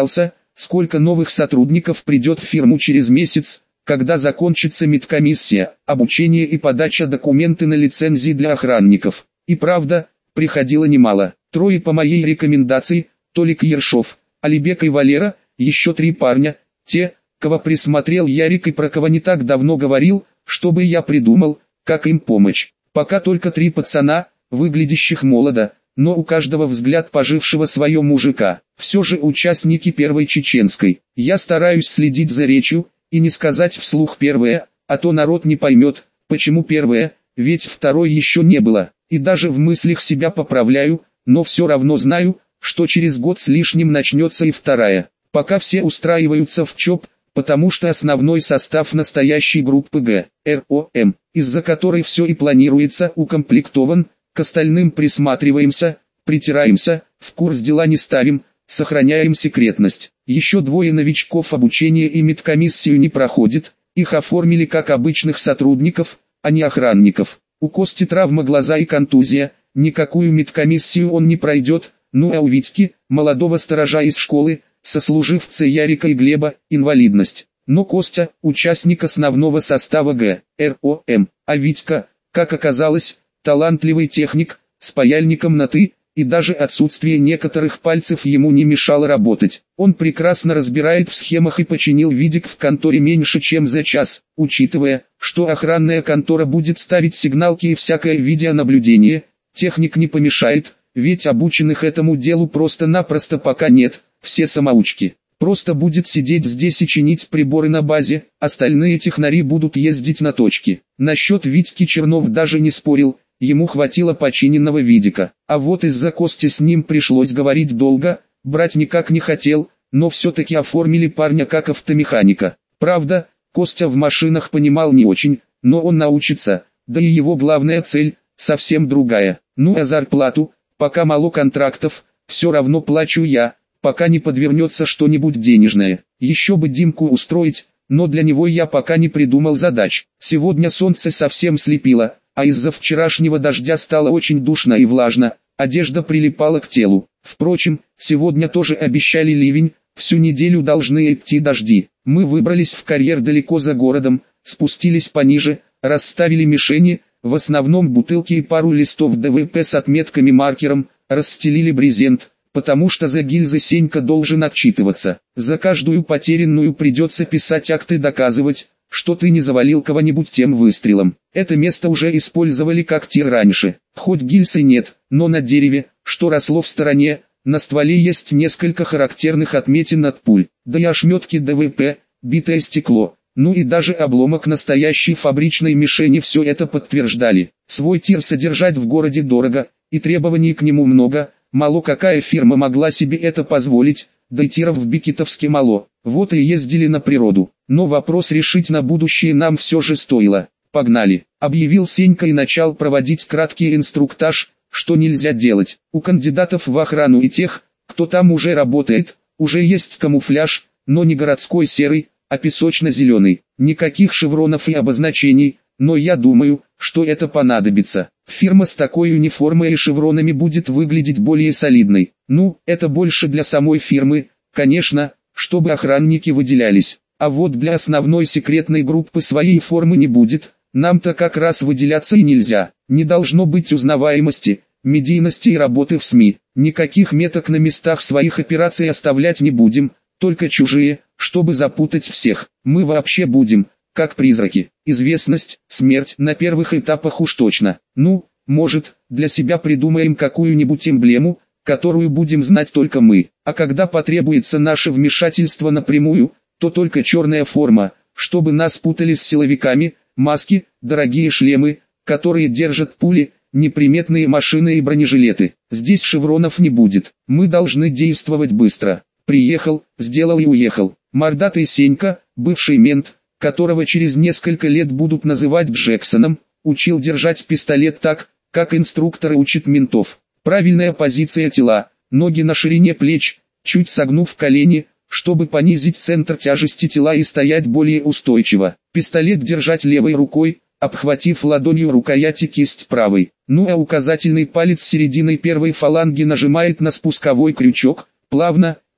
сколько новых сотрудников придет в фирму через месяц, когда закончится медкомиссия, обучение и подача документы на лицензии для охранников. И правда, приходило немало. 3 по моей рекомендации: Толик Ершов, Алибек и Валера, еще 3 парня, те, кого присмотрел Ярик и про кого не так давно говорил, чтобы я придумал, как им помочь. Пока только 3 пацана, выглядящих молодо, но у каждого взгляд пожившего свое мужика. Все же участники первой чеченской. Я стараюсь следить за речью, и не сказать вслух первое, а то народ не поймет, почему первое, ведь второй еще не было. И даже в мыслях себя поправляю, но все равно знаю, что через год с лишним начнется и вторая. Пока все устраиваются в ЧОП, потому что основной состав настоящей группы ГРОМ, из-за которой все и планируется, укомплектован, к остальным присматриваемся, притираемся, в курс дела не ставим, сохраняем секретность. Еще 2 новичков обучения и медкомиссию не проходит, их оформили как обычных сотрудников, а не охранников. У Кости травма глаза и контузия, никакую медкомиссию он не пройдет, ну а у Витьки, молодого сторожа из школы, сослуживца Ярика и Глеба, инвалидность. Но Костя, участник основного состава ГРОМ, а Витька, как оказалось, талантливый техник, с паяльником на «ты», и даже отсутствие некоторых пальцев ему не мешало работать. Он прекрасно разбирает в схемах и починил видик в конторе меньше чем за час, учитывая, что охранная контора будет ставить сигналки и всякое видеонаблюдение, техник не помешает, ведь обученных этому делу просто-напросто пока нет, все самоучки. Просто будет сидеть здесь и чинить приборы на базе, остальные технари будут ездить на точки. Насчет Витьки Чернов даже не спорил, ему хватило починенного видика. А вот из-за Кости с ним пришлось говорить долго, брать никак не хотел, но все-таки оформили парня как автомеханика. Правда, Костя в машинах понимал не очень, но он научится, да и его главная цель, совсем другая. Ну а зарплату, пока мало контрактов, все равно плачу я, пока не подвернется что-нибудь денежное. Еще бы Димку устроить, но для него я пока не придумал задач. Сегодня солнце совсем слепило, а из-за вчерашнего дождя стало очень душно и влажно, одежда прилипала к телу. Впрочем, сегодня тоже обещали ливень, всю неделю должны идти дожди. Мы выбрались в карьер далеко за городом, спустились пониже, расставили мишени, в основном бутылки и пару листов ДВП с отметками маркером, расстелили брезент, потому что за гильзы Сенька должен отчитываться. За каждую потерянную придется писать акты, доказывать, что ты не завалил кого-нибудь тем выстрелом. Это место уже использовали как тир раньше. Хоть гильзы нет, но на дереве, что росло в стороне, на стволе есть несколько характерных отметин от пуль. Да и ошметки ДВП, битое стекло, ну и даже обломок настоящей фабричной мишени все это подтверждали. Свой тир содержать в городе дорого, и требований к нему много, мало какая фирма могла себе это позволить, да и тиров в Бекетовске мало. Вот и ездили на природу. Но вопрос решить на будущее нам все же стоило. Погнали, объявил Сенька и начал проводить краткий инструктаж, что нельзя делать. У кандидатов в охрану и тех, кто там уже работает, уже есть камуфляж, но не городской серый, а песочно-зеленый. Никаких шевронов и обозначений, но я думаю, что это понадобится. Фирма с такой униформой и шевронами будет выглядеть более солидной. Ну, это больше для самой фирмы, конечно, чтобы охранники выделялись. А вот для основной секретной группы своей формы не будет, нам-то как раз выделяться и нельзя. Не должно быть узнаваемости, медийности и работы в СМИ. Никаких меток на местах своих операций оставлять не будем, только чужие, чтобы запутать всех. Мы вообще будем, как призраки. Известность, смерть на первых этапах уж точно. Ну, может, для себя придумаем какую-нибудь эмблему, которую будем знать только мы. А когда потребуется наше вмешательство напрямую, то только черная форма, чтобы нас путали с силовиками, маски, дорогие шлемы, которые держат пули, неприметные машины и бронежилеты. Здесь шевронов не будет. Мы должны действовать быстро. Приехал, сделал и уехал. Мордатый Сенька, бывший мент, которого через несколько лет будут называть Джексоном, учил держать пистолет так, как инструкторы учат ментов. Правильная позиция тела, ноги на ширине плеч, чуть согнув колени, чтобы понизить центр тяжести тела и стоять более устойчиво. Пистолет держать левой рукой, обхватив ладонью рукоять и кисть правой. Ну а указательный палец серединой первой фаланги нажимает на спусковой крючок, плавно,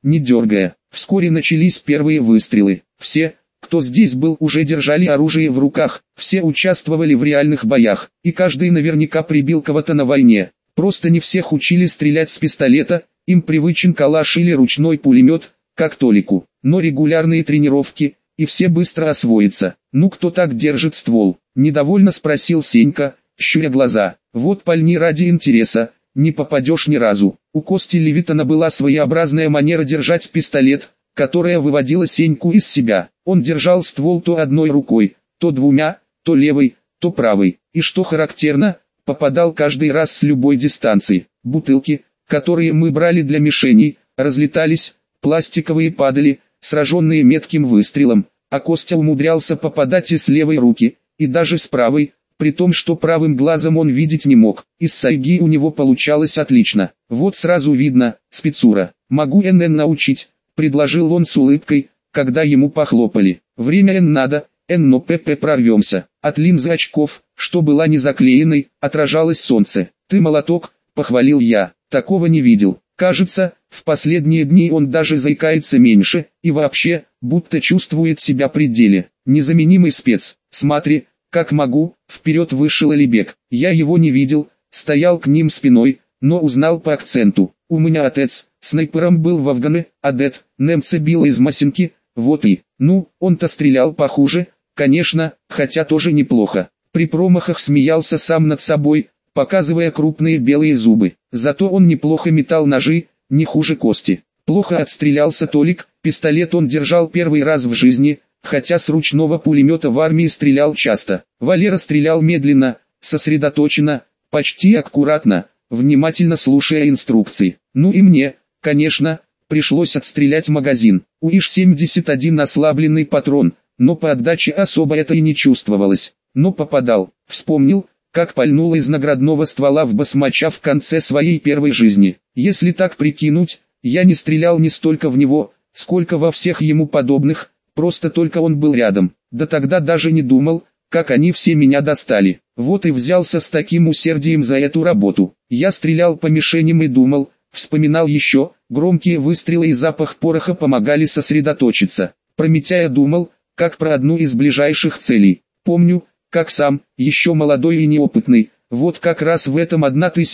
не дергая. Вскоре начались первые выстрелы. Все, кто здесь был, уже держали оружие в руках, все участвовали в реальных боях, и каждый наверняка прибил кого-то на войне. Просто не всех учили стрелять с пистолета, им привычен калаш или ручной пулемет, как Толику. Но регулярные тренировки, и все быстро освоятся. «Ну кто так держит ствол?» – недовольно спросил Сенька, щуря глаза. «Вот пальни ради интереса, не попадешь ни разу». У Кости Левитана была своеобразная манера держать пистолет, которая выводила Сеньку из себя. Он держал ствол то одной рукой, то двумя, то левой, то правой. И что характерно, попадал каждый раз с любой дистанции. Бутылки, которые мы брали для мишеней, разлетались, пластиковые падали, сраженные метким выстрелом, а Костя умудрялся попадать и с левой руки, и даже с правой, при том, что правым глазом он видеть не мог. Из сайги у него получалось отлично. Вот сразу видно, спецура. «Могу НН научить», — предложил он с улыбкой, когда ему похлопали. «Время Н надо, но ПП прорвемся». От линзы очков, что была не заклеенной, отражалось солнце. «Ты молоток», — похвалил я, — «такого не видел». Кажется, в последние дни он даже заикается меньше, и вообще, будто чувствует себя при деле. Незаменимый спец. «Смотри, как могу», — вперед вышел Алибек. Я его не видел, стоял к ним спиной, но узнал по акценту. «У меня отец, снайпером был в Афгане, а дед, немца бил из Масинки, вот и». Ну, он-то стрелял похуже, конечно, хотя тоже неплохо. При промахах смеялся сам над собой, показывая крупные белые зубы. Зато он неплохо метал ножи, не хуже Кости. Плохо отстрелялся Толик, пистолет он держал первый раз в жизни, хотя с ручного пулемета в армии стрелял часто. Валера стрелял медленно, сосредоточенно, почти аккуратно, внимательно слушая инструкции. Ну и мне, конечно, пришлось отстрелять магазин. У ИШ-71 ослабленный патрон, но по отдаче особо это и не чувствовалось. Но попадал. Вспомнил, как пальнул из наградного ствола в басмача в конце своей первой жизни. Если так прикинуть, я не стрелял не столько в него, сколько во всех ему подобных, просто только он был рядом. Да тогда даже не думал, как они все меня достали. Вот и взялся с таким усердием за эту работу. Я стрелял по мишеням и думал, вспоминал еще, громкие выстрелы и запах пороха помогали сосредоточиться. Про Митяя думал, как про одну из ближайших целей. Помню, как сам, еще молодой и неопытный, вот как раз в этом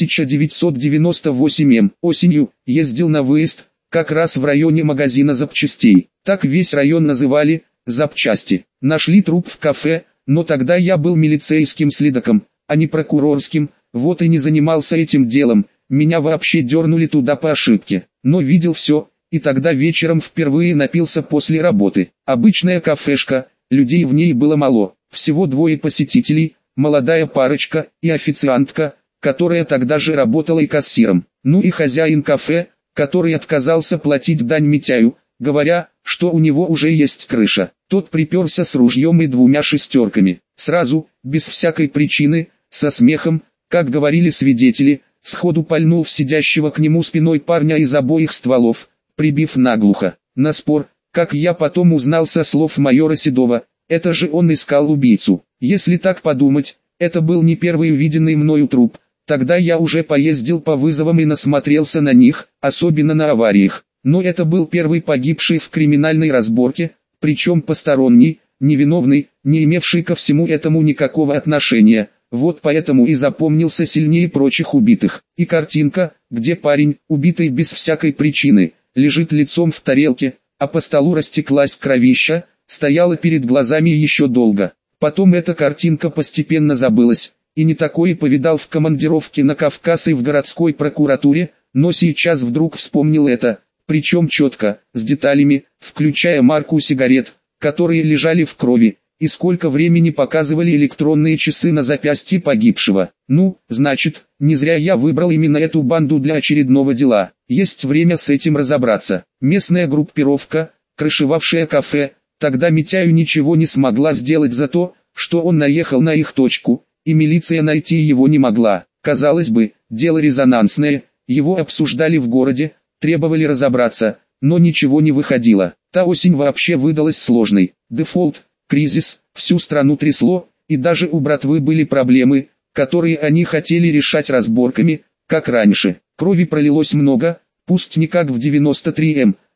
1998 осенью, ездил на выезд, как раз в районе магазина запчастей. Так весь район называли, запчасти. Нашли труп в кафе, но тогда я был милицейским следаком, а не прокурорским, вот и не занимался этим делом, меня вообще дернули туда по ошибке. Но видел все, и тогда вечером впервые напился после работы. Обычная кафешка, людей в ней было мало. Всего 2 посетителей, молодая парочка и официантка, которая тогда же работала и кассиром. Ну и хозяин кафе, который отказался платить дань Митяю, говоря, что у него уже есть крыша. Тот приперся с ружьем и 2 шестерками. Сразу, без всякой причины, со смехом, как говорили свидетели, сходу пальнул в сидящего к нему спиной парня из обоих стволов, прибив наглухо. На спор, как я потом узнал со слов майора Седова, это же он искал убийцу. Если так подумать, это был не первый увиденный мною труп. Тогда я уже поездил по вызовам и насмотрелся на них, особенно на авариях. Но это был первый погибший в криминальной разборке, причем посторонний, невиновный, не имевший ко всему этому никакого отношения. Вот поэтому и запомнился сильнее прочих убитых. И картинка, где парень, убитый без всякой причины, лежит лицом в тарелке, а по столу растеклась кровища, стояла перед глазами еще долго. Потом эта картинка постепенно забылась, и не такое повидал в командировке на Кавказ и в городской прокуратуре, но сейчас вдруг вспомнил это, причем четко, с деталями, включая марку сигарет, которые лежали в крови, и сколько времени показывали электронные часы на запястье погибшего. Ну, значит, не зря я выбрал именно эту банду для очередного дела. Есть время с этим разобраться. Местная группировка, крышевавшая кафе, тогда Митяю ничего не смогла сделать за то, что он наехал на их точку, и милиция найти его не могла. Казалось бы, дело резонансное, его обсуждали в городе, требовали разобраться, но ничего не выходило. Та осень вообще выдалась сложной. Дефолт, кризис, всю страну трясло, и даже у братвы были проблемы, которые они хотели решать разборками, как раньше. Крови пролилось много, пусть не как в 93-м,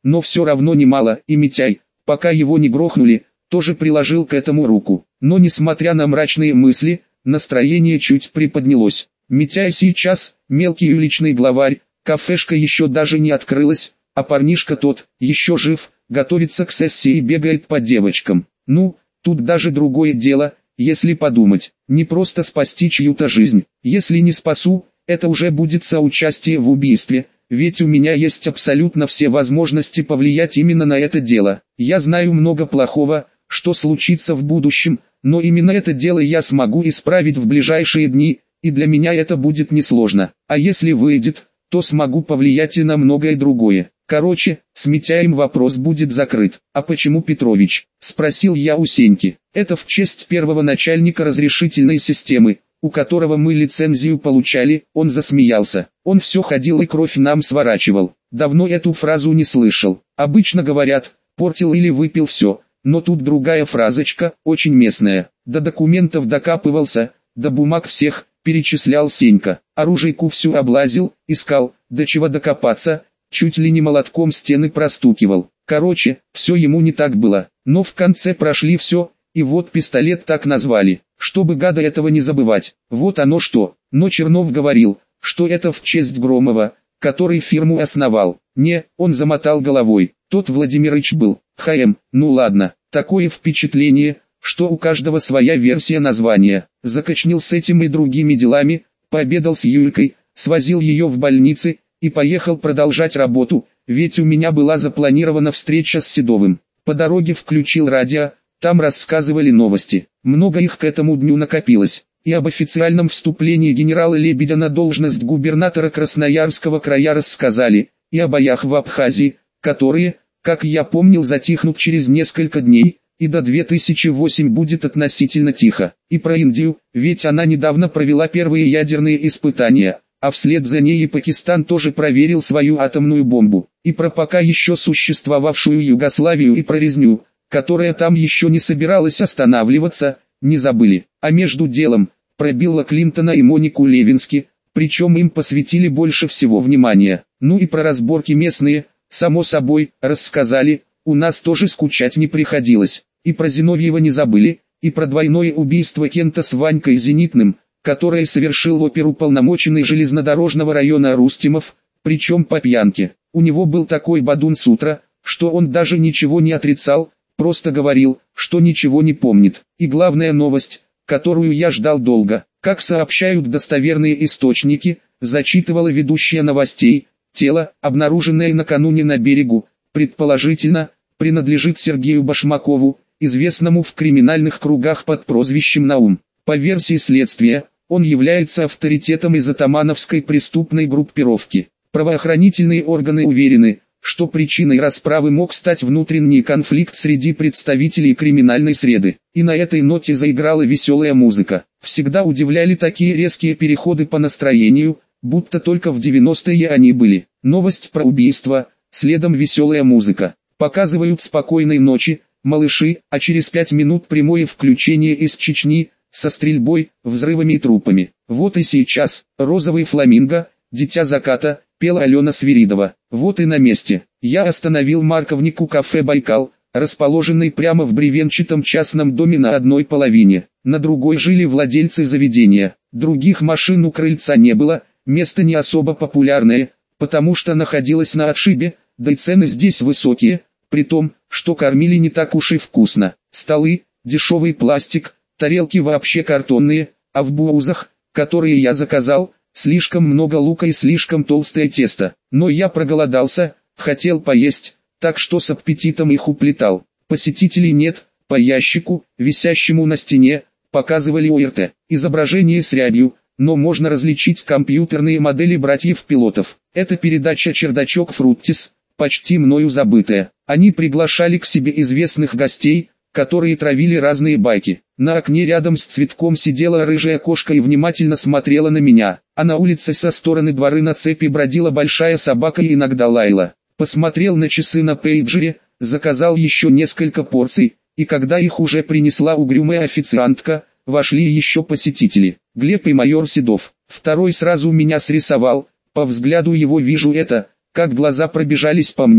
но все равно немало, и Митяй, пока его не грохнули, тоже приложил к этому руку. Но несмотря на мрачные мысли, настроение чуть приподнялось. Митяй сейчас, мелкий уличный главарь, кафешка еще даже не открылась, а парнишка тот, еще жив, готовится к сессии и бегает по девочкам. Ну, тут даже другое дело, если подумать, не просто спасти чью-то жизнь. Если не спасу, это уже будет соучастие в убийстве, ведь у меня есть абсолютно все возможности повлиять именно на это дело. Я знаю много плохого, что случится в будущем, но именно это дело я смогу исправить в ближайшие дни, и для меня это будет несложно. А если выйдет, то смогу повлиять и на многое другое. Короче, с Митяем вопрос будет закрыт. А почему Петрович? Спросил я у Сеньки. Это в честь первого начальника разрешительной системы, у которого мы лицензию получали. Он засмеялся. Он все ходил и кровь нам сворачивал. Давно эту фразу не слышал. Обычно говорят, портил или выпил все. Но тут другая фразочка, очень местная. До документов докапывался, до бумаг всех, перечислял Сенька. Оружейку всю облазил, искал, до чего докопаться, чуть ли не молотком стены простукивал. Короче, все ему не так было. Но в конце прошли все, и вот пистолет так назвали, чтобы гада этого не забывать. Вот оно что. Но Чернов говорил, что это в честь Громова, который фирму основал. Не, он замотал головой. Тот Владимирыч был. Ну ладно, такое впечатление, что у каждого своя версия названия. Закочнил с этим и другими делами, пообедал с Юлькой, свозил ее в больницы и поехал продолжать работу, ведь у меня была запланирована встреча с Седовым. По дороге включил радио, там рассказывали новости. Много их к этому дню накопилось. И об официальном вступлении генерала Лебедя на должность губернатора Красноярского края рассказали, и о боях в Абхазии, которые, как я помнил, затихнут через несколько дней, и до 2008 будет относительно тихо. И про Индию, ведь она недавно провела первые ядерные испытания, а вслед за ней и Пакистан тоже проверил свою атомную бомбу. И про пока еще существовавшую Югославию и про резню, которая там еще не собиралась останавливаться, не забыли. А между делом, про Билла Клинтона и Монику Левински, причем им посвятили больше всего внимания. Ну и про разборки местные, само собой, рассказали, у нас тоже скучать не приходилось. И про Зиновьева не забыли, и про двойное убийство Кента с Ванькой Зенитным, которое совершил оперуполномоченный железнодорожного района Рустемов, причем по пьянке. У него был такой бадун с утра, что он даже ничего не отрицал, просто говорил, что ничего не помнит. И главная новость, которую я ждал долго, как сообщают достоверные источники, зачитывала ведущая новостей, тело, обнаруженное накануне на берегу, предположительно, принадлежит Сергею Башмакову, известному в криминальных кругах под прозвищем Наум. По версии следствия, он является авторитетом из атамановской преступной группировки. Правоохранительные органы уверены, что причиной расправы мог стать внутренний конфликт среди представителей криминальной среды. И на этой ноте заиграла веселая музыка. Всегда удивляли такие резкие переходы по настроению, будто только в 90-е они были. Новость про убийство, следом веселая музыка. Показывают «Спокойной ночи, малыши», а через 5 минут прямое включение из Чечни, со стрельбой, взрывами и трупами. Вот и сейчас, «Розовый фламинго», «Дитя заката», пела Алена Свиридова. Вот и на месте. Я остановил Марковник у кафе «Байкал», расположенный прямо в бревенчатом частном доме на одной половине. На другой жили владельцы заведения. Других машин у крыльца не было, место не особо популярное, потому что находилось на отшибе, да и цены здесь высокие, при том, что кормили не так уж и вкусно. Столы, дешевый пластик, тарелки вообще картонные, а в буузах, которые я заказал, слишком много лука и слишком толстое тесто. Но я проголодался, хотел поесть, так что с аппетитом их уплетал. Посетителей нет, по ящику, висящему на стене, показывали ОРТ. Изображение с рябью, но можно различить компьютерные модели братьев-пилотов. Это передача «Чердачок Фруттис», почти мною забытая. Они приглашали к себе известных гостей, которые травили разные байки. На окне рядом с цветком сидела рыжая кошка и внимательно смотрела на меня, а на улице со стороны дворы на цепи бродила большая собака и иногда лаяла. Посмотрел на часы на пейджере, заказал еще несколько порций, и когда их уже принесла угрюмая официантка, вошли еще посетители. Глеб и майор Седов. Второй сразу меня срисовал, по взгляду его вижу это, как глаза пробежались по мне.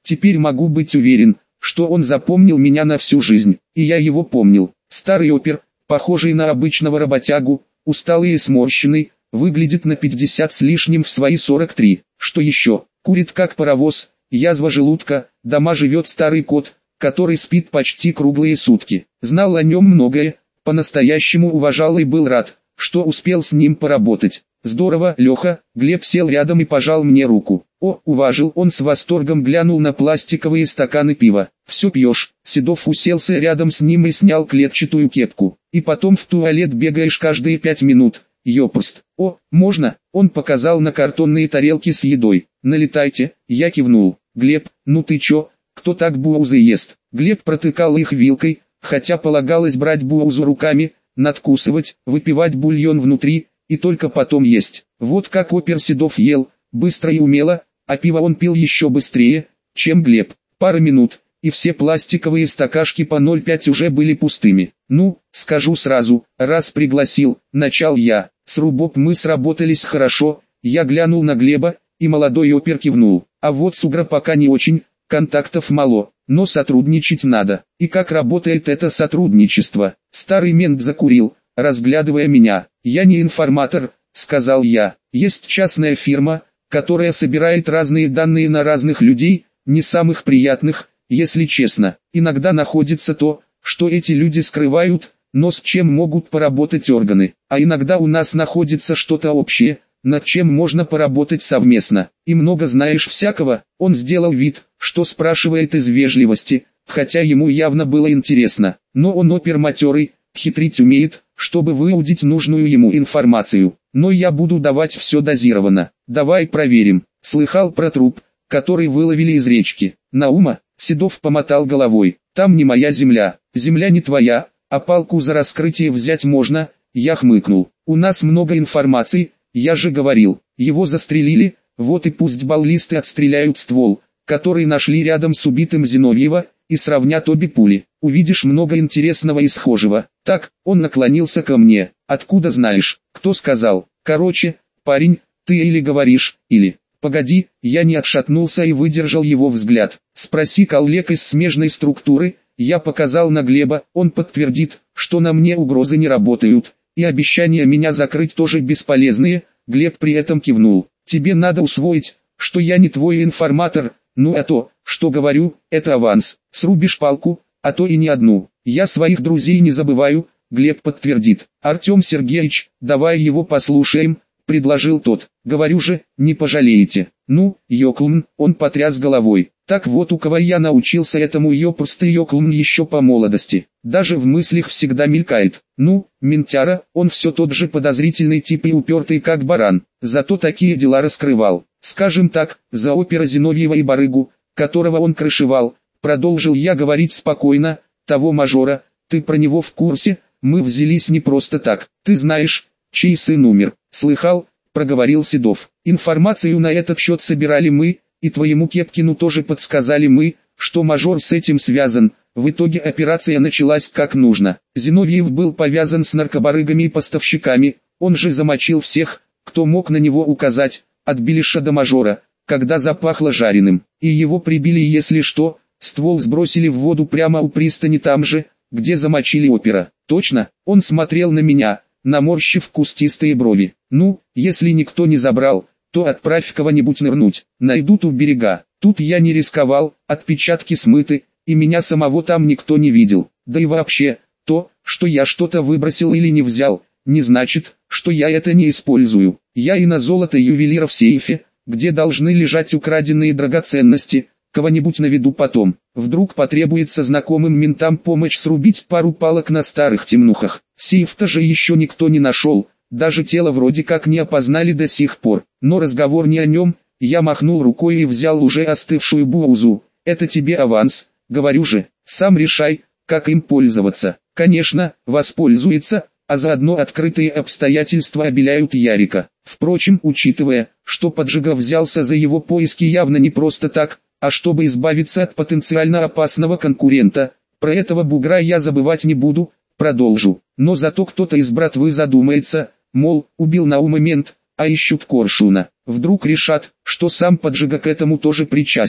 Теперь могу быть уверен, что он запомнил меня на всю жизнь, и я его помнил. Старый опер, похожий на обычного работягу, усталый и сморщенный, выглядит на 50 с лишним в свои 43. Что еще? Курит как паровоз, язва желудка, дома живет старый кот, который спит почти круглые сутки. Знал о нем многое, по-настоящему уважал и был рад, что успел с ним поработать. Здорово, Леха. Глеб сел рядом и пожал мне руку. О, уважил, он с восторгом глянул на пластиковые стаканы пива. Все пьешь. Седов уселся рядом с ним и снял клетчатую кепку. И потом в туалет бегаешь каждые 5 минут. Ёпрст. О, можно? Он показал на картонные тарелки с едой. Налетайте. Я кивнул. Глеб, ну ты чё? Кто так буузы ест? Глеб протыкал их вилкой, хотя полагалось брать буузу руками, надкусывать, выпивать бульон внутри, и только потом есть. Вот как опер Седов ел, быстро и умело, а пиво он пил еще быстрее, чем Глеб. Пара минут, и все пластиковые стакашки по 0,5 уже были пустыми. Ну, скажу сразу, раз пригласил, начал я. С Рубоп мы сработались хорошо, я глянул на Глеба, и молодой опер кивнул. А вот с Угра пока не очень, контактов мало, но сотрудничать надо. И как работает это сотрудничество? Старый мент закурил, разглядывая меня. Я не информатор, сказал я. Есть частная фирма, которая собирает разные данные на разных людей, не самых приятных, если честно. Иногда находится то, что эти люди скрывают, но с чем могут поработать органы. А иногда у нас находится что-то общее, над чем можно поработать совместно. И много знаешь всякого. Он сделал вид, что спрашивает из вежливости, хотя ему явно было интересно. Но он опер матерый, хитрить умеет, чтобы выудить нужную ему информацию. Но я буду давать все дозированно. Давай проверим. Слыхал про труп, который выловили из речки? Наума? Седов помотал головой. Там не моя земля. Земля не твоя, а палку за раскрытие взять можно. Я хмыкнул. У нас много информации, я же говорил. Его застрелили, вот и пусть баллисты отстреляют ствол, который нашли рядом с убитым Зиновьева, и сравнят обе пули. Увидишь много интересного и схожего. Так, он наклонился ко мне. Откуда знаешь? Кто сказал? Короче, парень, ты или говоришь, или... Погоди, я не отшатнулся и выдержал его взгляд. Спроси коллег из смежной структуры. Я показал на Глеба, он подтвердит, что на мне угрозы не работают, и обещания меня закрыть тоже бесполезные. Глеб при этом кивнул. Тебе надо усвоить, что я не твой информатор, ну а то, что говорю, это аванс. Срубишь палку, а то и не одну. Я своих друзей не забываю, Глеб подтвердит. Артем Сергеевич, давай его послушаем, предложил тот. Говорю же, не пожалеете. Ну, Йоклун, он потряс головой. Так вот у кого я научился этому ёпрст Йоклун еще по молодости. Даже в мыслях всегда мелькает. Ну, ментяра, он все тот же подозрительный тип и упертый как баран. Зато такие дела раскрывал. Скажем так, за опера Зиновьева и барыгу, которого он крышевал, продолжил я говорить спокойно, того мажора, ты про него в курсе, мы взялись не просто так. Ты знаешь, чей сын умер? Слыхал? Проговорил Седов. Информацию на этот счет собирали мы, и твоему Кепкину тоже подсказали мы, что мажор с этим связан. В итоге операция началась как нужно. Зиновьев был повязан с наркобарыгами и поставщиками, он же замочил всех, кто мог на него указать, от Белиша до мажора, когда запахло жареным. И его прибили, если что, ствол сбросили в воду прямо у пристани там же, где замочили опера. Точно, он смотрел на меня, наморщив кустистые брови. Ну, если никто не забрал, то отправь кого-нибудь нырнуть. Найдут у берега. Тут я не рисковал, отпечатки смыты, и меня самого там никто не видел. Да и вообще, то, что я что-то выбросил или не взял, не значит, что я это не использую. Я и на золото ювелира в сейфе, где должны лежать украденные драгоценности, кого-нибудь наведу потом. Вдруг потребуется знакомым ментам помощь срубить пару палок на старых темнухах. Сейф-то же еще никто не нашел, даже тело вроде как не опознали до сих пор. Но разговор не о нем, я махнул рукой и взял уже остывшую буузу. Это тебе аванс, говорю же, сам решай, как им пользоваться. Конечно, воспользуется, а заодно открытые обстоятельства обеляют Ярика. Впрочем, учитывая, что Поджига взялся за его поиски явно не просто так, а чтобы избавиться от потенциально опасного конкурента, про этого бугра я забывать не буду, продолжу. Но зато кто-то из братвы задумается, мол, убил Наума мент, а ищут Коршуна. Вдруг решат, что сам Поджига к этому тоже причастен.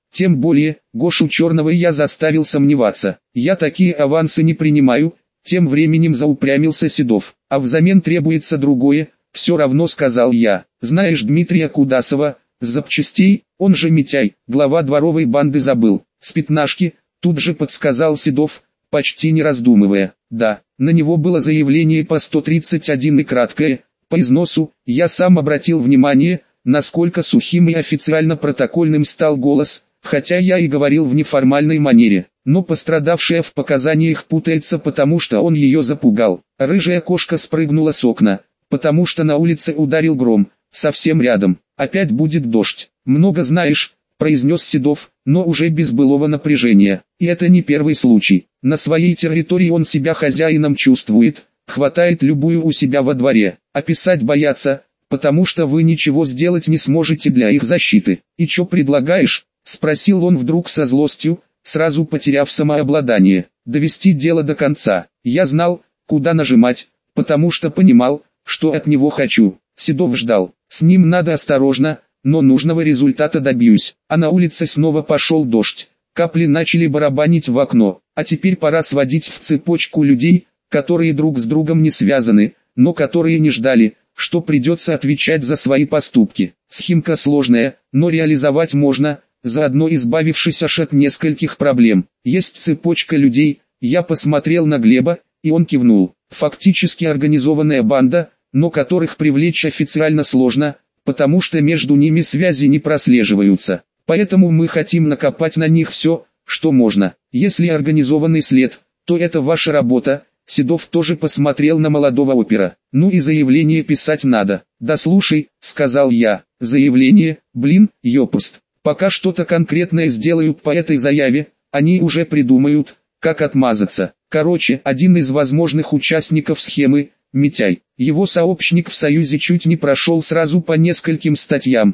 Тем более, Гошу Черного я заставил сомневаться. Я такие авансы не принимаю, тем временем заупрямился Седов. А взамен требуется другое, все равно сказал я. Знаешь Дмитрия Кудасова, с запчастей, он же Митяй, глава дворовой банды забыл. С пятнашки, тут же подсказал Седов, почти не раздумывая. Да, на него было заявление по 131 и краткое, по износу. Я сам обратил внимание, насколько сухим и официально протокольным стал голос, хотя я и говорил в неформальной манере, но пострадавшая в показаниях путается, потому что он ее запугал. Рыжая кошка спрыгнула с окна, потому что на улице ударил гром, совсем рядом. Опять будет дождь. Много знаешь, произнес Седов, но уже без былого напряжения. И это не первый случай. На своей территории он себя хозяином чувствует, хватает любую у себя во дворе. Описать боятся, потому что вы ничего сделать не сможете для их защиты. И что предлагаешь? Спросил он вдруг со злостью, сразу потеряв самообладание. Довести дело до конца. Я знал, куда нажимать, потому что понимал, что от него хочу. Седов ждал. С ним надо осторожно, но нужного результата добьюсь. А на улице снова пошел дождь. Капли начали барабанить в окно. А теперь пора сводить в цепочку людей, которые друг с другом не связаны, но которые не ждали, что придется отвечать за свои поступки. Схемка сложная, но реализовать можно, заодно избавившись от нескольких проблем. Есть цепочка людей, я посмотрел на Глеба, и он кивнул. Фактически организованная банда, но которых привлечь официально сложно, потому что между ними связи не прослеживаются. Поэтому мы хотим накопать на них все, что можно. Если организованный след, то это ваша работа. Седов тоже посмотрел на молодого опера. Ну и заявление писать надо. Да слушай, сказал я, заявление, ёпуст. Пока что-то конкретное сделают по этой заяве, они уже придумают, как отмазаться. Короче, один из возможных участников схемы, Митяй, его сообщник в Союзе чуть не прошел сразу по нескольким статьям,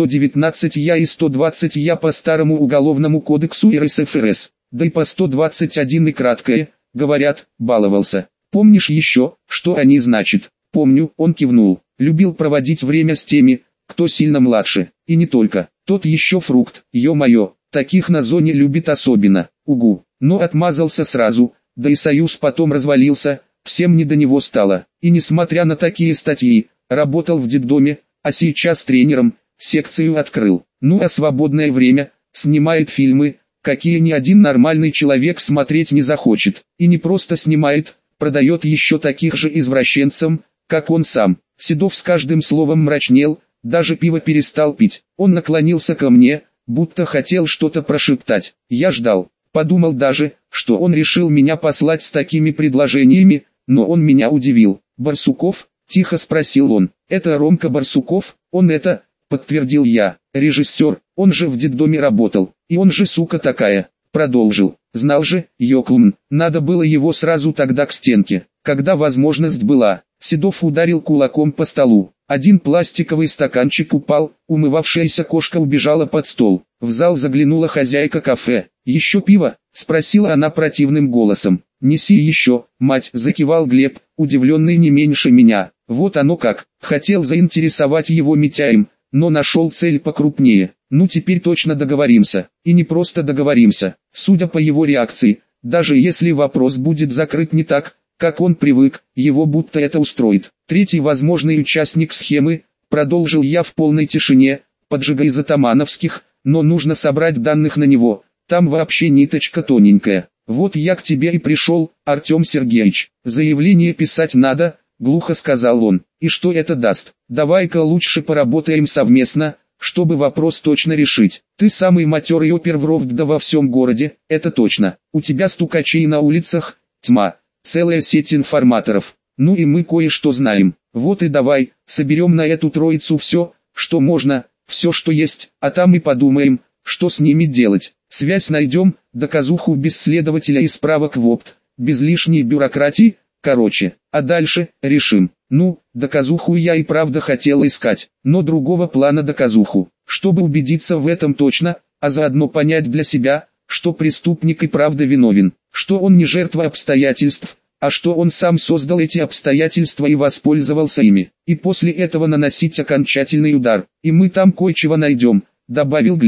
119 я и 120 я по старому уголовному кодексу РСФСР, да и по 121 и краткое, говорят, баловался. Помнишь еще, что они значат? Помню, он кивнул, любил проводить время с теми, кто сильно младше, и не только, тот еще фрукт, ё-моё, таких на зоне любит особенно, угу, но отмазался сразу, да и Союз потом развалился, всем не до него стало, и несмотря на такие статьи, работал в детдоме, а сейчас тренером, секцию открыл, ну а свободное время, снимает фильмы, какие ни один нормальный человек смотреть не захочет, и не просто снимает, продает еще таких же извращенцам, как он сам. Седов с каждым словом мрачнел, даже пиво перестал пить, он наклонился ко мне, будто хотел что-то прошептать, я ждал, подумал даже, что он решил меня послать с такими предложениями, но он меня удивил. «Барсуков?» – тихо спросил он. «Это Ромка Барсуков, он это...» – подтвердил я. «Режиссер, он же в детдоме работал, и он же сука такая». Продолжил. «Знал же, ёклун, надо было его сразу тогда к стенке, когда возможность была». Седов ударил кулаком по столу. Один пластиковый стаканчик упал, умывавшаяся кошка убежала под стол. В зал заглянула хозяйка кафе. «Еще пиво?» – спросила она противным голосом. «Неси еще, мать», – закивал Глеб, удивленный не меньше меня. Вот оно как, хотел заинтересовать его Митяем, но нашел цель покрупнее. Ну теперь точно договоримся. И не просто договоримся, судя по его реакции, даже если вопрос будет закрыт не так, как он привык, его будто это устроит. Третий возможный участник схемы, продолжил я в полной тишине, поджигай из атамановских, но нужно собрать данных на него, там вообще ниточка тоненькая. Вот я к тебе и пришел, Артем Сергеевич, заявление писать надо, глухо сказал он. И что это даст? Давай-ка лучше поработаем совместно, чтобы вопрос точно решить. Ты самый матерый опер в Ровд во всем городе, это точно. У тебя стукачей на улицах, тьма, целая сеть информаторов. Ну и мы кое-что знаем. Вот и давай, соберем на эту троицу все, что можно, все что есть, а там и подумаем, что с ними делать. Связь найдем, доказуху без следователя и справок в ОПТ, без лишней бюрократии, короче, а дальше решим. Ну, доказуху я и правда хотел искать, но другого плана доказуху, чтобы убедиться в этом точно, а заодно понять для себя, что преступник и правда виновен, что он не жертва обстоятельств, а что он сам создал эти обстоятельства и воспользовался ими, и после этого наносить окончательный удар, и мы там кое-чего найдем, добавил Глеб,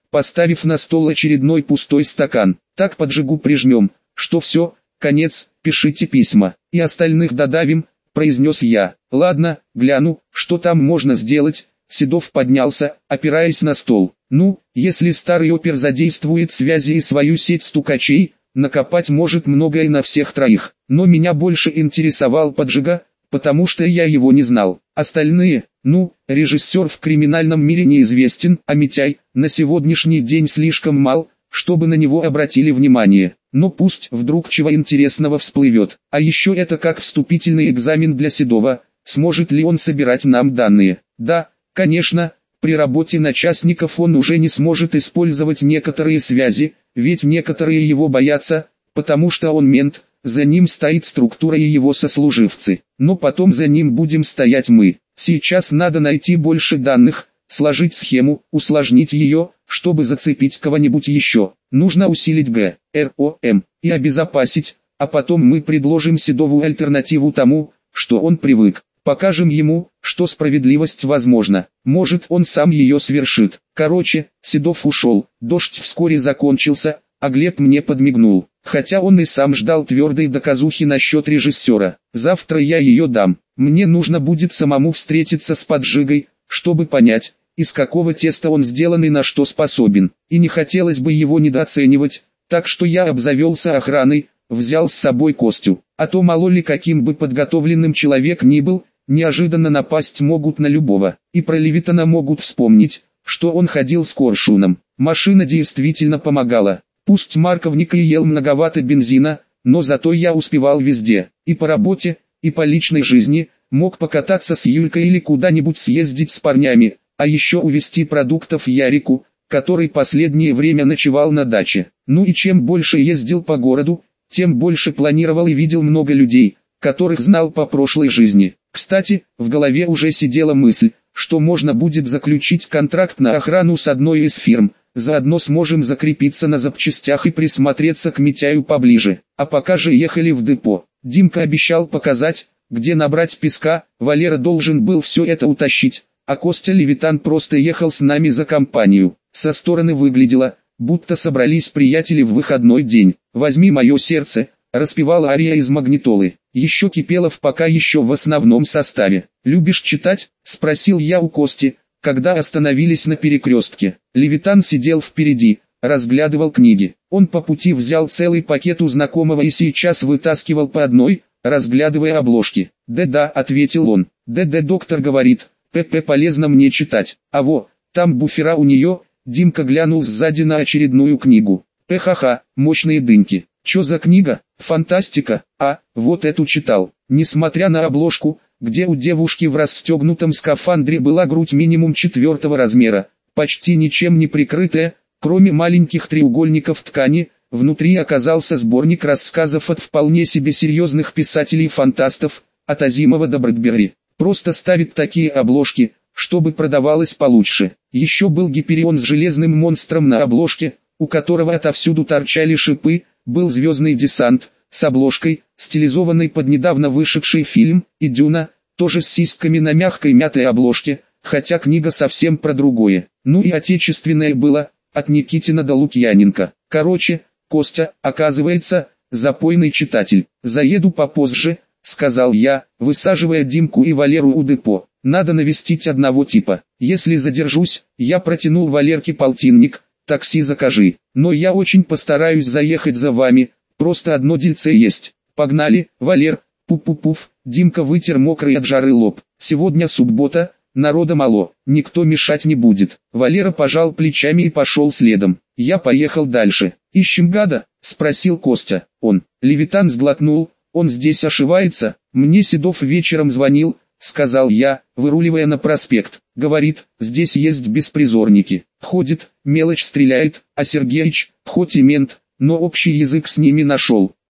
поставив на стол очередной пустой стакан. Так поджигу прижмем, что все, конец, пишите письма, и остальных додавим, произнес я. Ладно, гляну, что там можно сделать. Седов поднялся, опираясь на стол. Ну, если старый опер задействует связи и свою сеть стукачей, накопать может многое на всех троих. Но меня больше интересовал Поджига, потому что я его не знал. Остальные, режиссер в криминальном мире неизвестен, а Митяй на сегодняшний день слишком мал, чтобы на него обратили внимание. Но пусть вдруг чего интересного всплывет. А еще это как вступительный экзамен для Седова, сможет ли он собирать нам данные. Да, конечно, при работе начальников он уже не сможет использовать некоторые связи, ведь некоторые его боятся, потому что он мент, за ним стоит структура и его сослуживцы. Но потом за ним будем стоять мы. Сейчас надо найти больше данных, сложить схему, усложнить ее, чтобы зацепить кого-нибудь еще. Нужно усилить ГРОМ и обезопасить, а потом мы предложим Седову альтернативу тому, что он привык. Покажем ему, что справедливость возможна. Может, он сам ее свершит. Короче, Седов ушел, дождь вскоре закончился, а Глеб мне подмигнул. Хотя он и сам ждал твердой доказухи насчет режиссера. Завтра я ее дам. Мне нужно будет самому встретиться с Поджигой, чтобы понять, из какого теста он сделан и на что способен. И не хотелось бы его недооценивать, так что я обзавелся охраной, взял с собой Костю. А то мало ли каким бы подготовленным человек ни был, неожиданно напасть могут на любого. И про Левитана могут вспомнить, что он ходил с коршуном. Машина действительно помогала. Пусть Марковник и ел многовато бензина, но зато я успевал везде. И по работе, и по личной жизни, мог покататься с Юлькой или куда-нибудь съездить с парнями, а еще увезти продуктов Ярику, который последнее время ночевал на даче. Ну и чем больше ездил по городу, тем больше планировал и видел много людей, которых знал по прошлой жизни. Кстати, в голове уже сидела мысль, что можно будет заключить контракт на охрану с одной из фирм, заодно сможем закрепиться на запчастях и присмотреться к Митяю поближе. А пока же ехали в депо. Димка обещал показать, где набрать песка, Валера должен был все это утащить, а Костя Левитан просто ехал с нами за компанию. Со стороны выглядело, будто собрались приятели в выходной день. «Возьми мое сердце», распевала ария из Магнитолы. Еще Кипелов пока еще в основном составе. «Любишь читать?» — спросил я у Кости, когда остановились на перекрестке. Левитан сидел впереди, разглядывал книги. Он по пути взял целый пакет у знакомого и сейчас вытаскивал по одной, разглядывая обложки. «Да-да», — ответил он. «Да-да, доктор говорит, ПП полезно мне читать. А во, там буфера у нее». Димка глянул сзади на очередную книгу. «Ха-ха, мощные дыньки. Чё за книга? Фантастика? А, вот эту читал». Несмотря на обложку, где у девушки в расстегнутом скафандре была грудь минимум 4-го размера, почти ничем не прикрытая, кроме маленьких треугольников ткани, внутри оказался сборник рассказов от вполне себе серьезных писателей-фантастов, от Азимова до Брэдбери. Просто ставит такие обложки, чтобы продавалось получше. Еще был Гиперион с железным монстром на обложке, у которого отовсюду торчали шипы, был «Звездный десант», с обложкой, стилизованной под недавно вышедший фильм, и «Дюна», тоже с сиськами на мягкой мятой обложке, хотя книга совсем про другое. Ну и отечественное было, от Никитина до Лукьяненко. Короче, Костя, оказывается, запойный читатель. «Заеду попозже», — сказал я, высаживая Димку и Валеру у депо. «Надо навестить одного типа. Если задержусь», я протянул Валерке полтинник, «такси закажи. Но я очень постараюсь заехать за вами, просто одно дельце есть. Погнали, Валер». Пуф-пуф, Димка вытер мокрый от жары лоб. «Сегодня суббота, народа мало, никто мешать не будет». Валера пожал плечами и пошел следом. Я поехал дальше. «Ищем гада?» — спросил Костя. Левитан сглотнул. «Он здесь ошивается? Мне Седов вечером звонил», — сказал я, выруливая на проспект. «Говорит, здесь есть беспризорники. Ходит, мелочь стреляет, а Сергеич, хоть и мент, но общий язык с ними нашел.